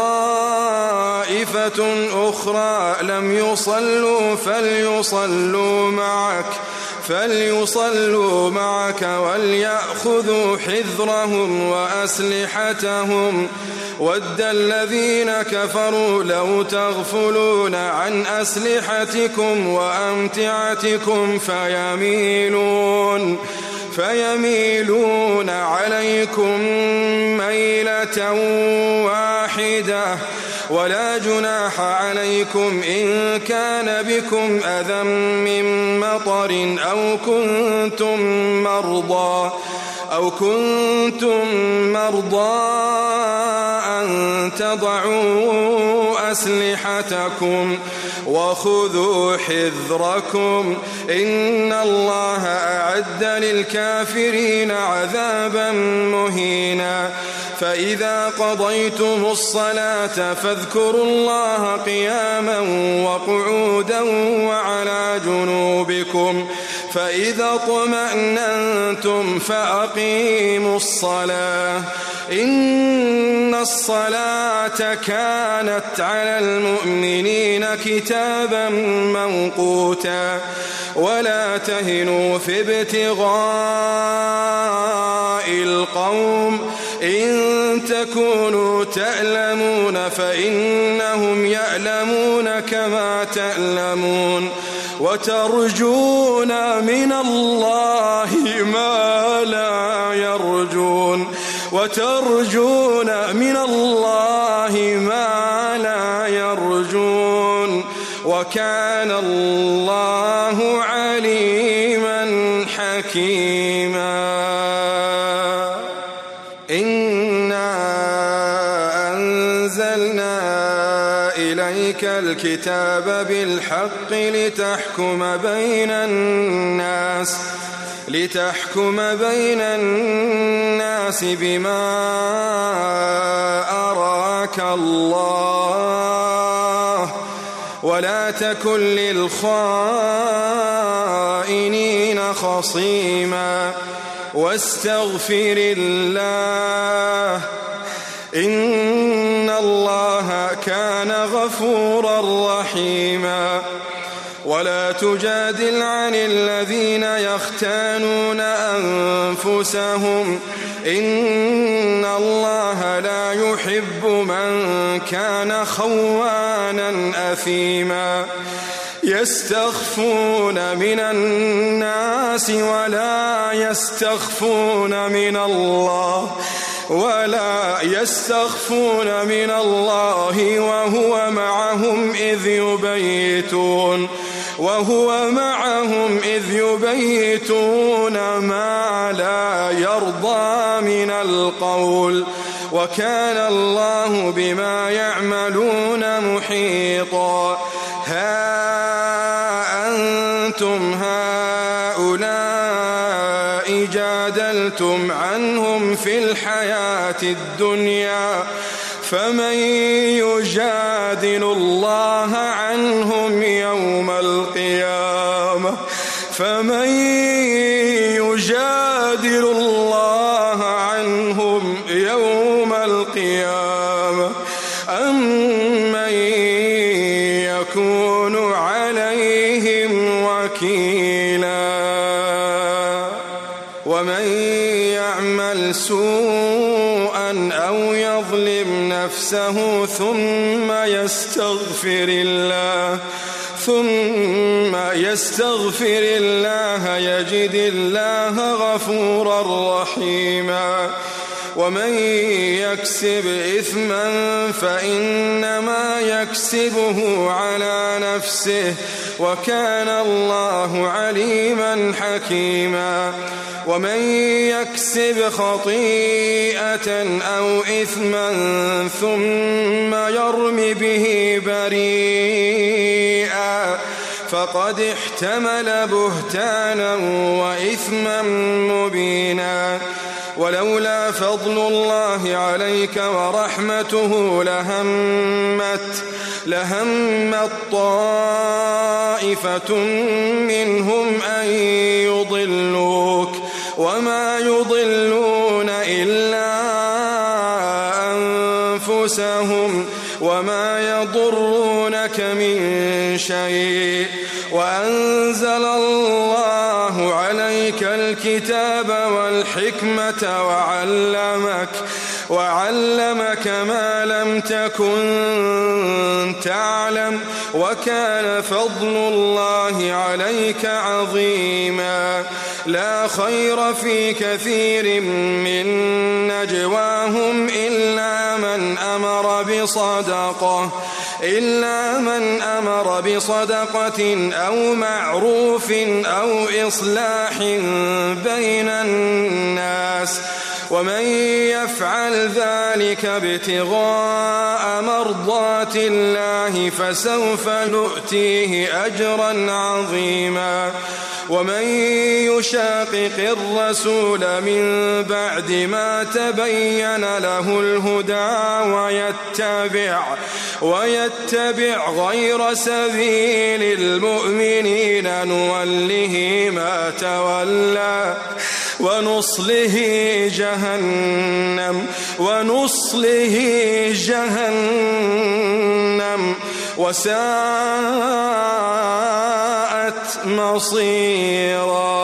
طائفة أخرى لم يصلوا فليصلوا معك فليصلوا معك وليأخذوا حذرهم وأسلحتهم ود الذين كفروا لو تغفلون عن أسلحتكم وأمتعتكم فيميلون فيميلون عليكم ميلة واحدة ولا جناح عليكم إن كان بكم أذى من مطر أو كنتم مرضى أو كنتم مرضى أن تضعوا أسلحتكم وخذوا حذركم إن الله أعد للكافرين عذابا مهينا فإذا قضيتم الصلاة فاذكروا الله قياما وقعودا وعلى جنوبكم فإذا اطمأننتم فأقيموا الصلاة إن الصلاة كانت على المؤمنين كتابا موقوتا ولا تهنوا في ابتغاء القوم إن تكونوا تألمون فإنهم يألمون كما تألمون وترجون من الله ما لا يرجون وترجون من الله ما لا يرجون وكان الله عليما حكيما إنا أنزلنا إليك الكتاب بالحق لتحكم بين الناس لتحكم بين الناس بما أراك الله ولا تكن للخائنين خصيما واستغفر الله إن الله كان غفورا رحيما ولا تجادل عن الذين يختانون أنفسهم إن الله لا يحب من كان خوانا أثيما يستخفون من الناس ولا يستخفون من الله ولا يستخفون من الله وهو معهم إذ يبيتون وهو معهم إذ يبيتون ما لا يرضى من القول وكان الله بما يعملون محيطا ها أنتم هؤلاء جادلتم عنهم في الحياة الدنيا فمن يجادل الله عنهم يوم القيامة فمن يجادل الله عنهم يوم القيامة أم من يكون عليهم وكيلا ومن يعمل سوءا أو يظلم نفسه ثم يستغفر الله ثم يستغفر الله يجد الله غفورا رحيما ومن يكسب إثما فإنما يكسبه على نفسه وكان الله عليما حكيما ومن يكسب خطيئة أو إثما ثم يرم به بريئا فقد احتمل بهتانا وإثما مبينا ولولا فضل الله عليك ورحمته لهمت لهمت طائفة منهم أن يضلوك وما يضلون إلا أنفسهم وما يضرونك من شيء وأنزل الله عليك الكتاب والحكمة وعلمك وعلمك ما لم تكن تعلم وكان فضل الله عليك عظيما لا خير في كثير من نجواهم إلا من أمر بصدقة إلا من أمر بصدقة أو معروف أو إصلاح بين الناس ومن يفعل ذلك ابتغاء مرضات الله فسوف نؤتيه أجرا عظيما ومن يشاقق الرسول من بعد ما تبين له الهدى ويتبع ويتبع غير سبيل المؤمنين نوله ما تولى ونصله جهنم ونصله جهنم وساءت مصيرا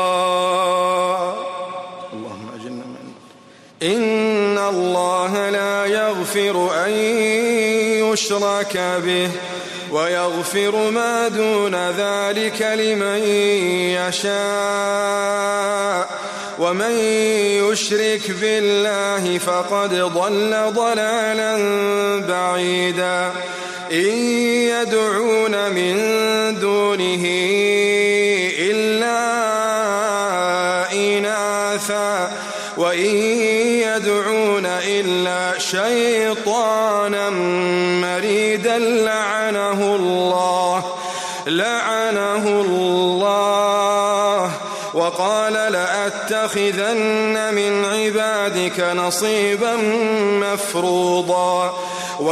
اللهم أجرنا من إن الله لا يغفر أن يشرك به ويغفر ما دون ذلك لمن يشاء ومن يشرك بالله فقد ضل ضلالا بعيدا إن يدعون من دونه إلا إناثا وإن يدعون إلا شيطانا مريدا لعنه الله لعنه الله وقال لأتخذن من عبادك نصيبا مفروضا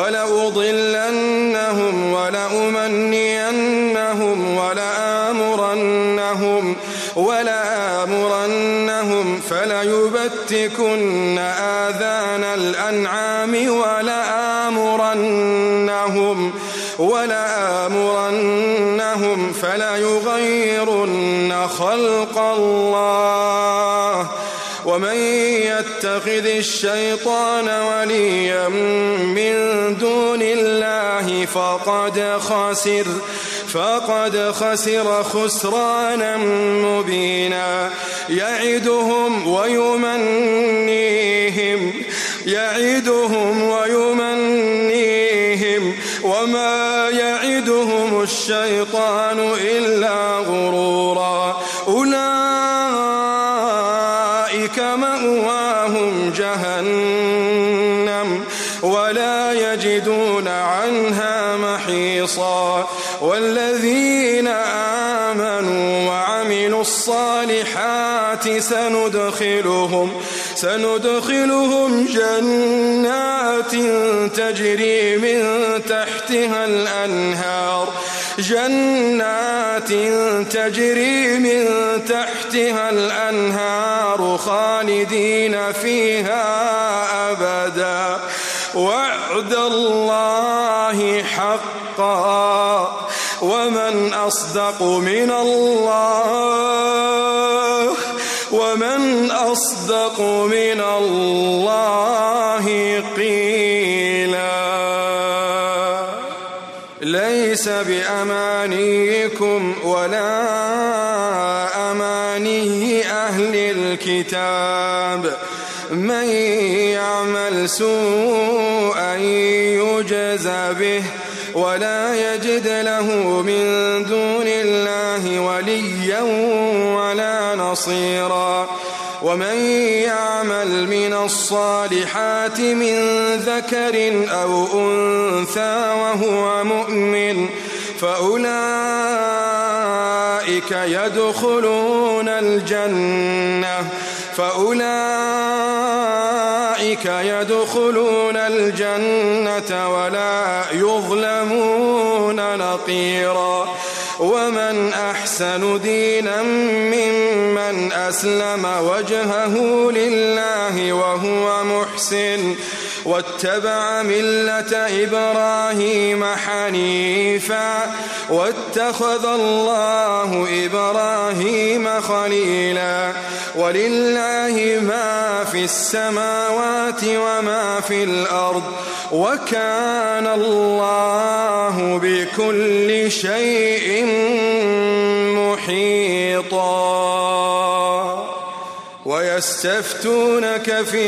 ولأضلنهم ولأمنينهم ولآمرنهم ولآمرنهم فليبتكن الأنعام ولآمرنهم ولآمرنهم فليغيرن خلق الله ومن يتخذ الشيطان وليا من دون الله فقد خسر فقد خسر خسرانا مبينا يعدهم ويمنيهم يعدهم ويمنيهم وما يعدهم الشيطان إلا غرورا أولئك مأواهم جهنم ولا يجدون عنها محيصا والذين آمنوا وعملوا الصالحات سندخلهم سندخلهم جنات تجري من تحتها الأنهار جنات تجري من تحتها الأنهار خالدين فيها أبدا وعد الله حقا ومن أصدق من الله ومن أصدق من الله قيلا ليس بأمانيكم ولا أماني أهل الكتاب من يعمل سوءا يجز به ولا يجد له من دون الله وليا ولا نصيرا ومن يعمل من الصالحات من ذكر أو أنثى وهو مؤمن فأولئك يدخلون الجنة فأولئك يدخلون الجنة ولا يظلمون نقيرا ومن أحسن دينا ممن أسلم وجهه لله وهو محسن واتبع ملة إبراهيم حنيفا واتخذ الله إبراهيم خليلا ولله ما في السماوات وما في الأرض وكان الله بكل شيء محيطا ويستفتونك في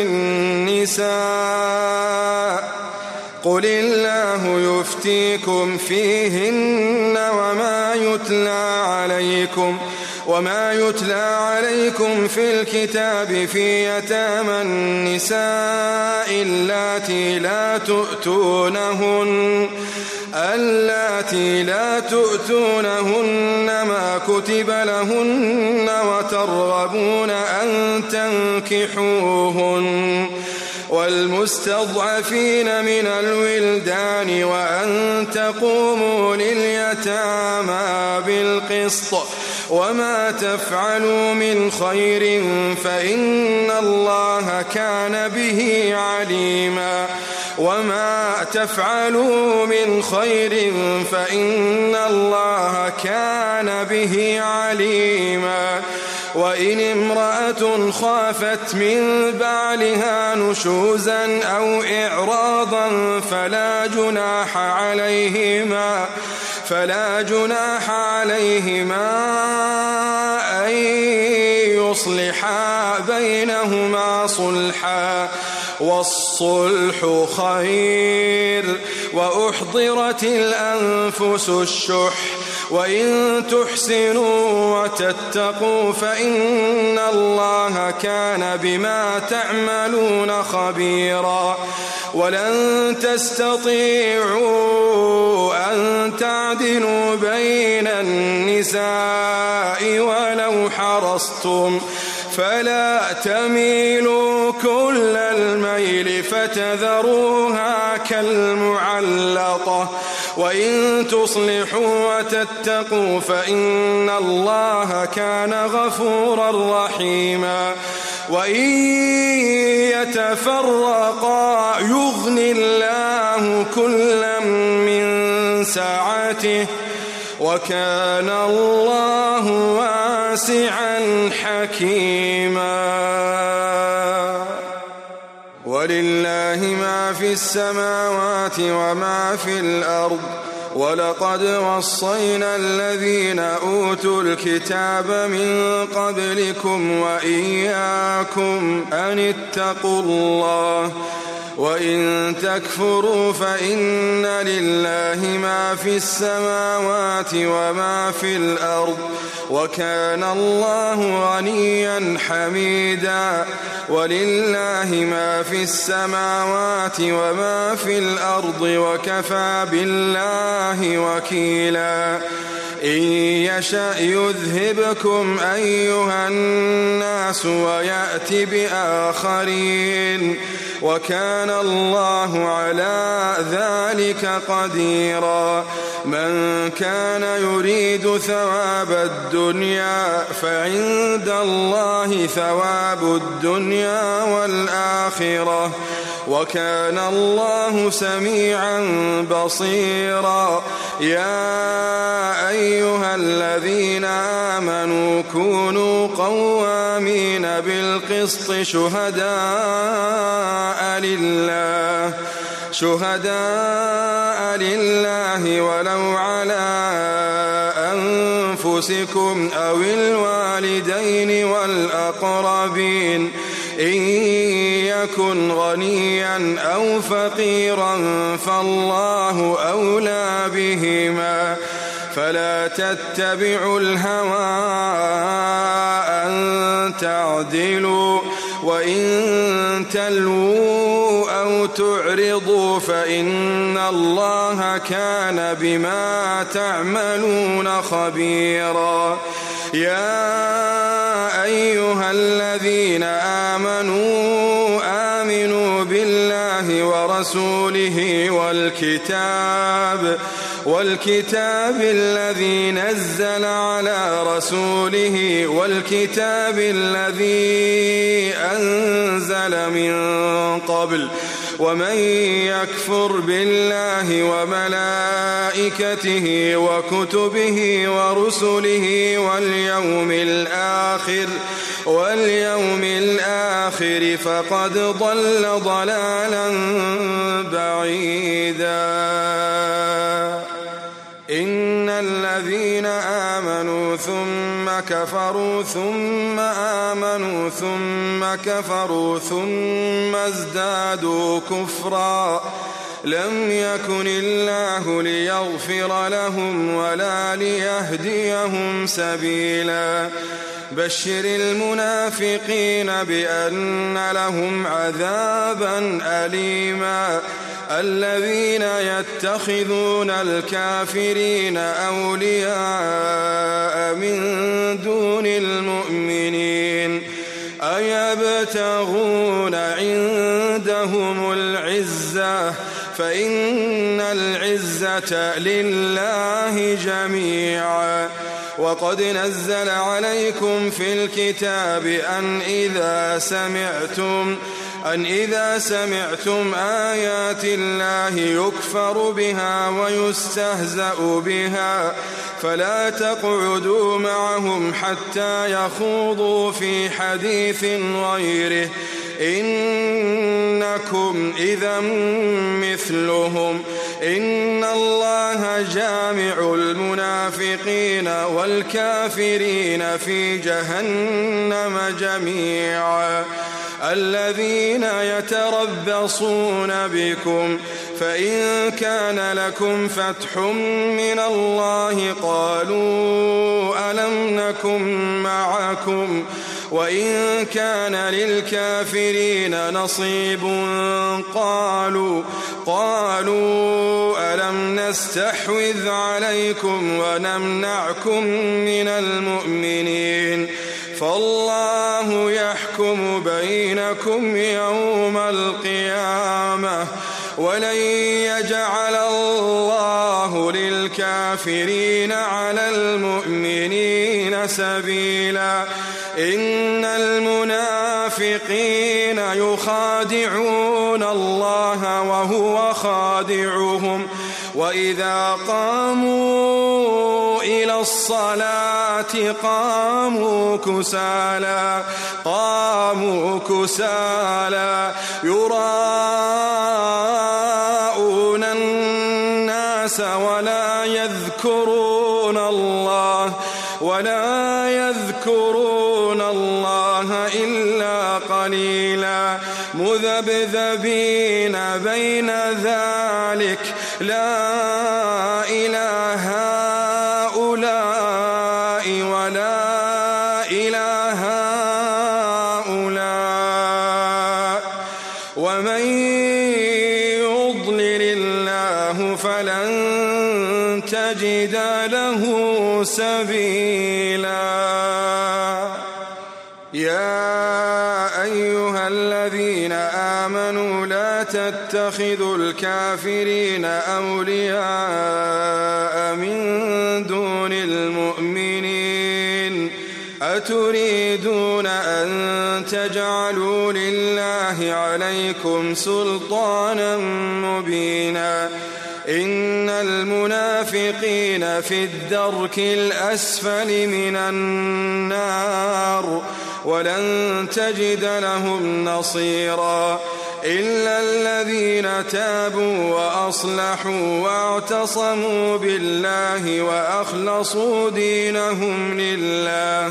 النساء قل الله يفتيكم فيهن وما يتلى عليكم وما يتلى عليكم في الكتاب في يتامى النساء اللاتي لا تؤتونهن اللاتي لا تؤتونهن ما كتب لهن وترغبون أن تنكحوهن والمستضعفين من الولدان وأن تقوموا لليتامى بالقسط وما تفعلوا من خير فإن الله كان به عليما وما تفعلوا من خير فإن الله كان به عليما وإن امرأة خافت من بعلها نشوزا أو إعراضا فلا جناح عليهما فلا جناح عليهما أن يصلحا بينهما صلحا والصلح خير وأحضرت الأنفس الشح وإن تحسنوا وتتقوا فإن الله كان بما تعملون خبيرا ولن تستطيعوا أن تعدلوا بين النساء ولو حرصتم فلا تميلوا كل الميل فتذروها كالمعلقة وإن تصلحوا وتتقوا فإن الله كان غفورا رحيما وإن يتفرقا يغن الله كلا من سعته وكان الله واسعا حكيما ولله ما في السماوات وما في الأرض ولقد وصينا الذين أوتوا الكتاب من قبلكم وإياكم أن اتقوا الله وإن تكفروا فإن لله ما في السماوات وما في الأرض وكان الله غنيا حميدا ولله ما في السماوات وما في الأرض وكفى بالله وكيلا إن يشأ يذهبكم أيها الناس ويأت بآخرين وكان الله على ذلك قديرا من كان يريد ثواب الدنيا فعند الله ثواب الدنيا والآخرة وكان الله سميعا بصيرا يا أيها الذين آمنوا كونوا قوامين بالقسط شهداء لله شهداء لله ولو على أنفسكم أو الوالدين والأقربين إن يكن غنيا أو فقيرا فالله أولى بهما فلا تتبعوا الهوى أن تعدلوا وإن تلووا أو تعرضوا فإن الله كان بما تعملون خبيرا يا أيها الذين آمنوا آمنوا بالله ورسوله والكتاب والكتاب الذي نزل على رسوله والكتاب الذي أنزل من قبل ومن يكفر بالله وملائكته وكتبه ورسله واليوم الآخر واليوم الآخر فقد ضل ضلالا بعيدا إن الذين آمنوا ثم كفروا ثم آمنوا ثم كفروا ثم ازدادوا كفرا لم يكن الله ليغفر لهم ولا ليهديهم سبيلا بشر المنافقين بأن لهم عذابا أليما الذين يتخذون الكافرين أولياء من دون المؤمنين أيبتغون عندهم العزة فإن العزة لله جميعا وقد نزل عليكم في الكتاب أن إذا سمعتم أن إذا سمعتم آيات الله يكفر بها ويستهزأ بها فلا تقعدوا معهم حتى يخوضوا في حديث غيره إنكم إذا مثلهم إن الله جامع المنافقين والكافرين في جهنم جميعا الذين يتربصون بكم فإن كان لكم فتح من الله قالوا ألم نكن معكم وإن كان للكافرين نصيب قالوا قالوا ألم نستحوذ عليكم ونمنعكم من المؤمنين فالله يحكم بينكم يوم القيامة ولن يجعل الله للكافرين على المؤمنين سبيلا إن المنافقين خادعهم وإذا قاموا إلى الصلاة قاموا كسالى قاموا كسالى يراءون الناس ولا يذكرون الله ولا يذكرون الله إلا قليلا مذبذبين بين ذلك لا إله هؤلاء ولا إله هؤلاء ومن يضلل الله فلن تجد له سبيلا. يا أيها الذين آمنوا لا تتخذوا الكافرين أولياء من دون المؤمنين أتريدون أن تجعلوا لله عليكم سلطانا مبينا إن المنافقين في الدرك الأسفل من النار ولن تجد لهم نصيرا إلا الذين تابوا وأصلحوا واعتصموا بالله وأخلصوا دينهم لله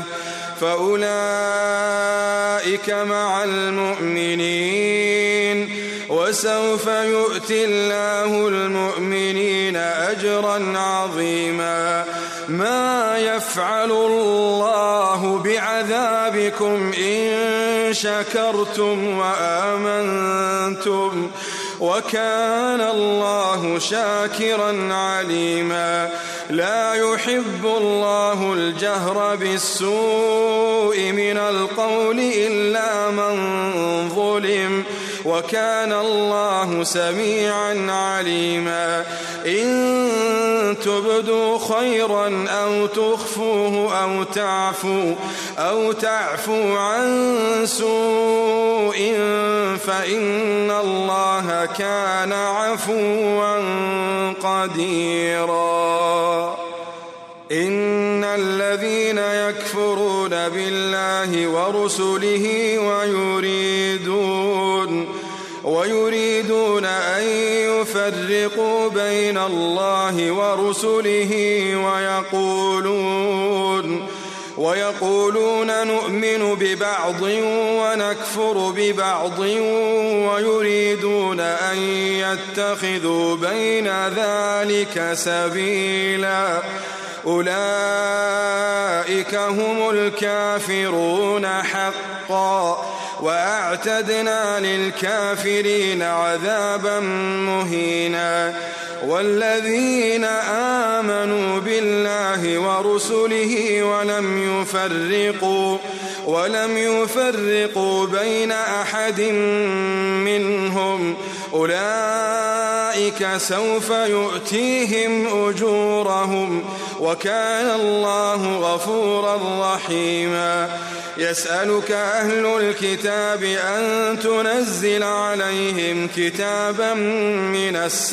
فأولئك مع المؤمنين وسوف يؤتي الله المؤمنين أجرا عظيما. ما يفعل الله بعذابكم إن شكرتم وآمنتم وكان الله شاكرا عليما. لا يحب الله الجهر بالسوء من القول إلا من ظلم وكان الله سميعا عليما. إن تبدوا خيرا أو تخفوه أو تعفوا أو تعفوا عن سوء فإن الله كان عفوا قديرا. إن الذين يكفرون بالله ورسله ويريدون ويريدون أن يفرقوا بين الله ورسله ويقولون ويقولون نؤمن ببعض ونكفر ببعض ويريدون أن يتخذوا بين ذلك سبيلا أولئك هم الكافرون حقا وأعتدنا للكافرين عذابا مهينا. والذين آمنوا بالله ورسله ولم يفرقوا ولم يفرقوا بين أحد منهم أولئك سوف يؤتيهم أجورهم وكان الله غفورا رحيما. يسألك أهل الكتاب أن تنزل عليهم كتابا من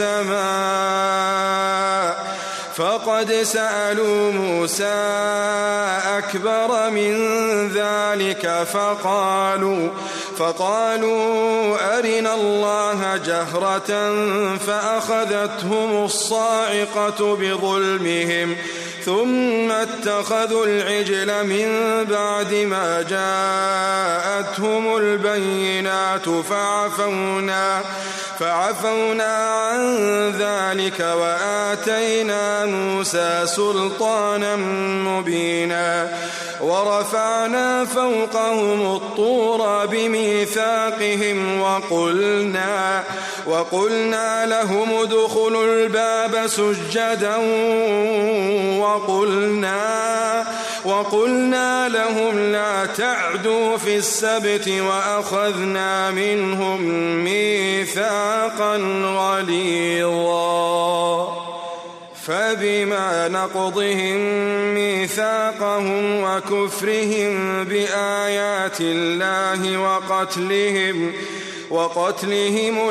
السماء فقد سألوا موسى أكبر من ذلك فقالوا فقالوا أرنا الله جهرة فأخذتهم الصاعقة بظلمهم ثم اتخذوا العجل من بعد ما جاءتهم البينات فعفونا فعفونا عن ذلك وآتينا موسى سلطانا مبينا. ورفعنا فوقهم الطور بميثاقهم وقلنا وقلنا لهم ادخلوا الباب سجدا وقلنا وقلنا لهم لا تعدوا في السبت وأخذنا منهم ميثاقا غليظا. فبما نقضهم ميثاقهم وكفرهم بآيات الله وقتلهم وقتلهم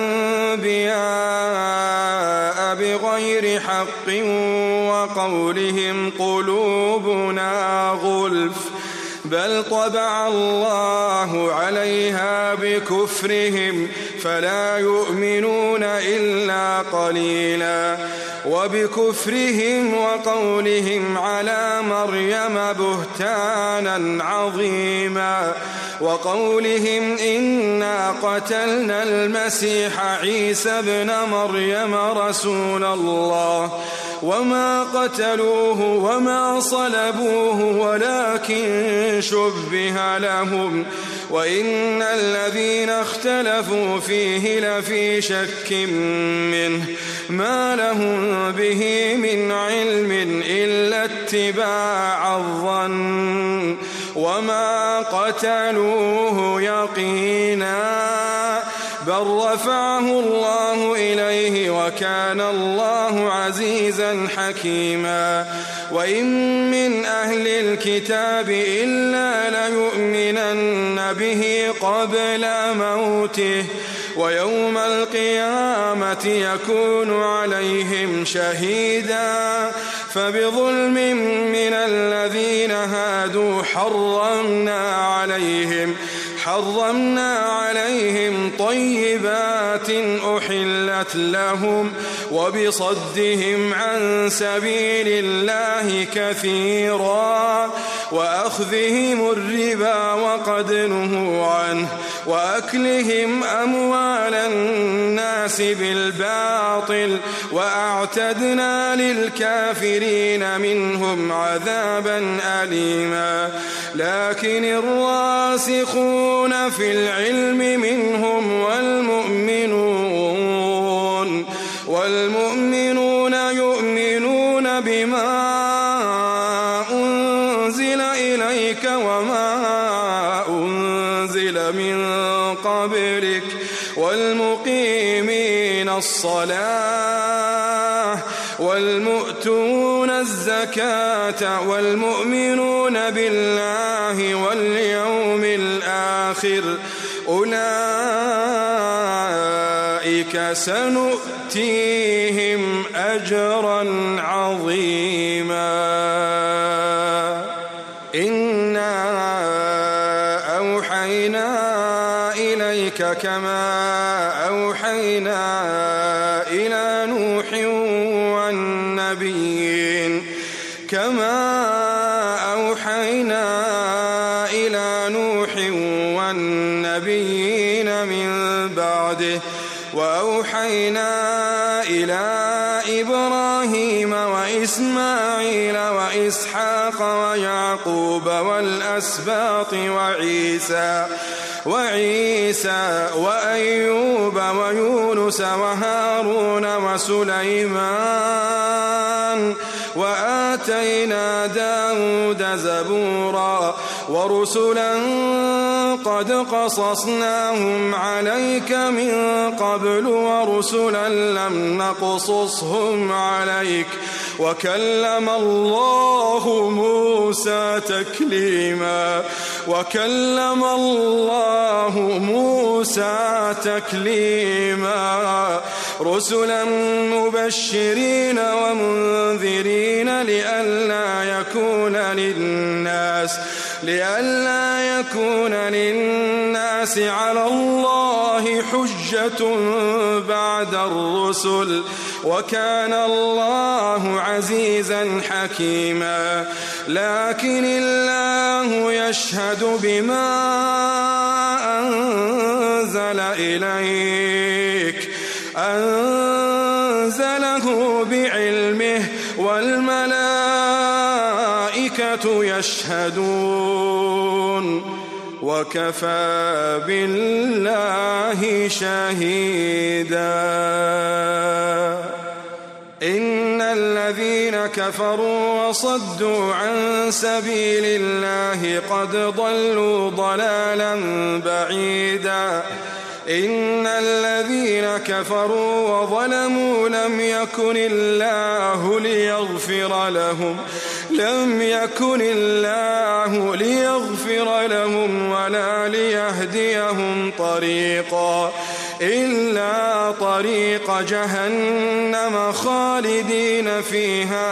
الأنبياء بغير حق وقولهم قلوبنا غلف بل طبع الله عليها بكفرهم فلا يؤمنون إلا قليلا وبكفرهم وقولهم على مريم بهتانا عظيما وقولهم إنا قتلنا المسيح عيسى ابن مريم رسول الله وما قتلوه وما صلبوه ولكن شبه لهم وإن الذين اختلفوا فيه لفي شك منه ما لهم به من علم إلا اتباع الظن وما قتلوه يقينا بل رفعه الله إليه وكان الله عزيزا حكيما وإن من أهل الكتاب إلا ليؤمنن به قبل موته ويوم القيامة يكون عليهم شهيدا فبظلم من الذين هادوا حرمنا عليهم حرمنا عليهم طيبات أحلت لهم وبصدهم عن سبيل الله كثيرا وأخذهم الربا وقد نهوا عنه وأكلهم أموال الناس بالباطل وأعتدنا للكافرين منهم عذابا أليما لكن الراسخون في العلم منهم والمؤمنون والمؤمنون يؤمنون بما أنزل إليك وما أنزل من قبلك والمقيمين الصلاة والمؤتون الزكاة والمؤمنون بالله واليوم الآخر أولئك سنؤتيهم أجرا عظيما إنا أوحينا إليك كما أوحينا إلى نوح والنبيين كما أوحينا إلى نوح والنبيين من بعده وأوحينا إلى إبراهيم وإسماعيل وإسحاق ويعقوب والأسباط وعيسى وعيسى وأيوب ويونس وهارون وسليمان وآتينا داود زبورا ورسلا قد قصصناهم عليك من قبل ورسلا لم نقصصهم عليك وكلم الله موسى تكليما وكلم الله موسى تكليما رسلا مبشرين ومنذرين لئلا يكون للناس لئلا يكون للناس على الله حجة بعد الرسل وكان الله عزيزا حكيما لكن الله يشهد بما أنزل إليك أنزله بعلمه والملائكة يشهدون وكفى بالله شهيدا إن الذين كفروا وصدوا عن سبيل الله قد ضلوا ضلالا بعيدا إن الذين كفروا وظلموا لم يكن الله ليغفر لهم لم يكن الله ليغفر لهم ولا ليهديهم طريقا إلا طريق جهنم خالدين فيها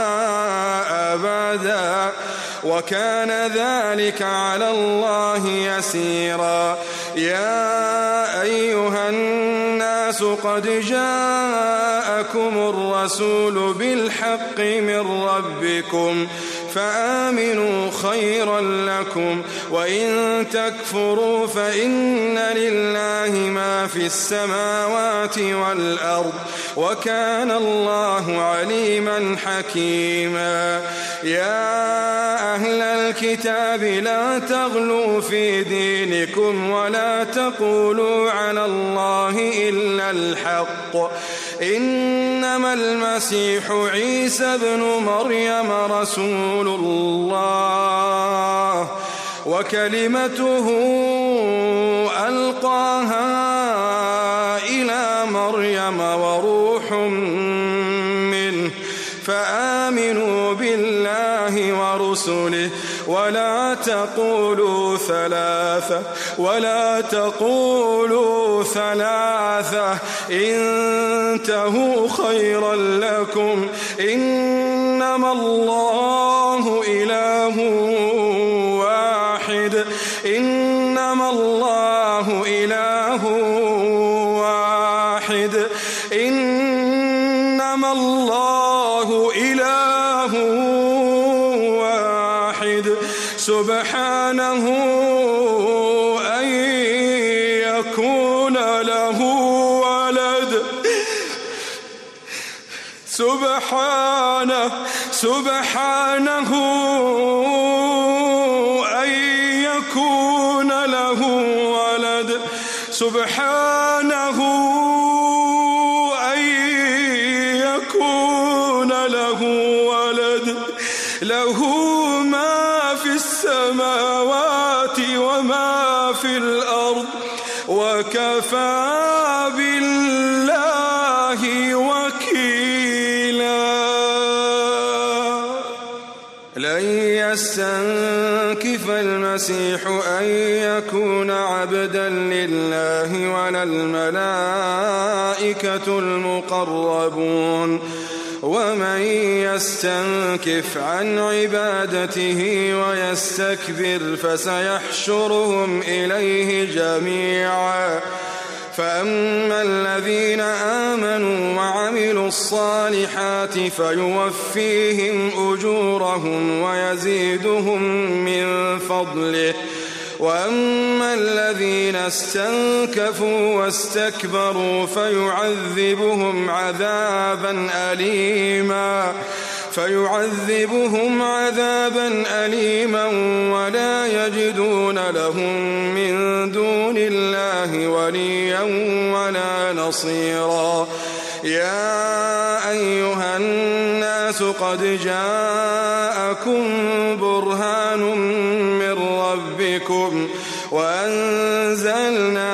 أبدا وكان ذلك على الله يسيرا. يا أيها الناس قد جاءكم الرسول بالحق من ربكم فآمنوا خيرا لكم وإن تكفروا فإن لله ما في السماوات والأرض وكان الله عليما حكيما. يا أهل الكتاب لا تغلوا في دينكم ولا تقولوا على الله إلا الحق إنما المسيح عيسى ابن مريم رسول الله وكلمته ألقاها إلى مريم وروح منه فآمنوا بالله ورسله ولا تقولوا ثلاثة ولا تقولوا ثلاثة انتهوا خيرا لكم إنما الله إله واحد إنما الله إله واحد إنما الله إله واحد سبحانه أن يكون له ولد سبحانه سبحانه أن يكون له ولد سبحانه أن يكون له ولد له ما في السماوات وما في الأرض وكفى بالله وكيلا. لن يستنكف المسيح أن يكون عبدا لله ولا الملائكة المقربون ومن يستنكف عن عبادته ويستكبر فسيحشرهم إليه جميعا. فأما الذين آمنوا وعملوا الصالحات فيوفيهم أجورهم ويزيدهم من فضله وأما الذين استنكفوا واستكبروا فيعذبهم عذابا أليما فيعذبهم عذابا أليما ولا يجدون لهم من دون الله وليا ولا نصيرا. يا أيها الناس قد جاءكم برهان من ربكم وأنزلنا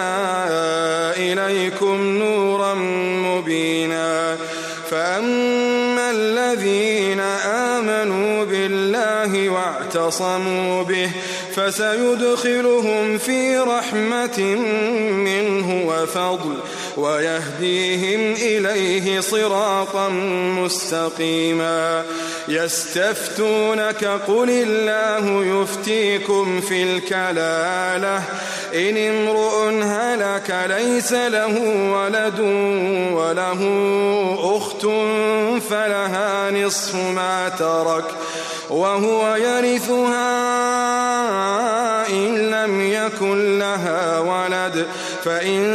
إليكم نورا مبينا. فأما الذين آمنوا بالله واعتصموا به فسيدخلهم في رحمة منه وفضل ويهديهم إليه صراطا مستقيما. يستفتونك قل الله يفتيكم في الكلالة إن امرؤ هلك ليس له ولد وله أخت فلها نصف ما ترك وهو يرثها إن لم يكن لها ولد فإن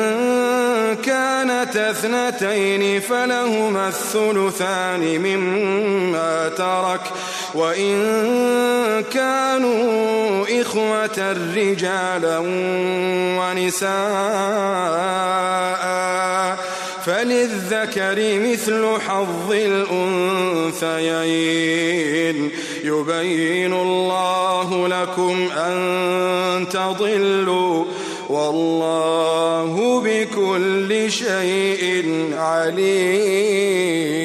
كانت اثنتين فلهما الثلثان مما ترك وإن كانوا إخوة رجالا ونساء فللذكر مثل حظ الأنثيين يبين الله لكم أن تضلوا والله بكل شيء عليم.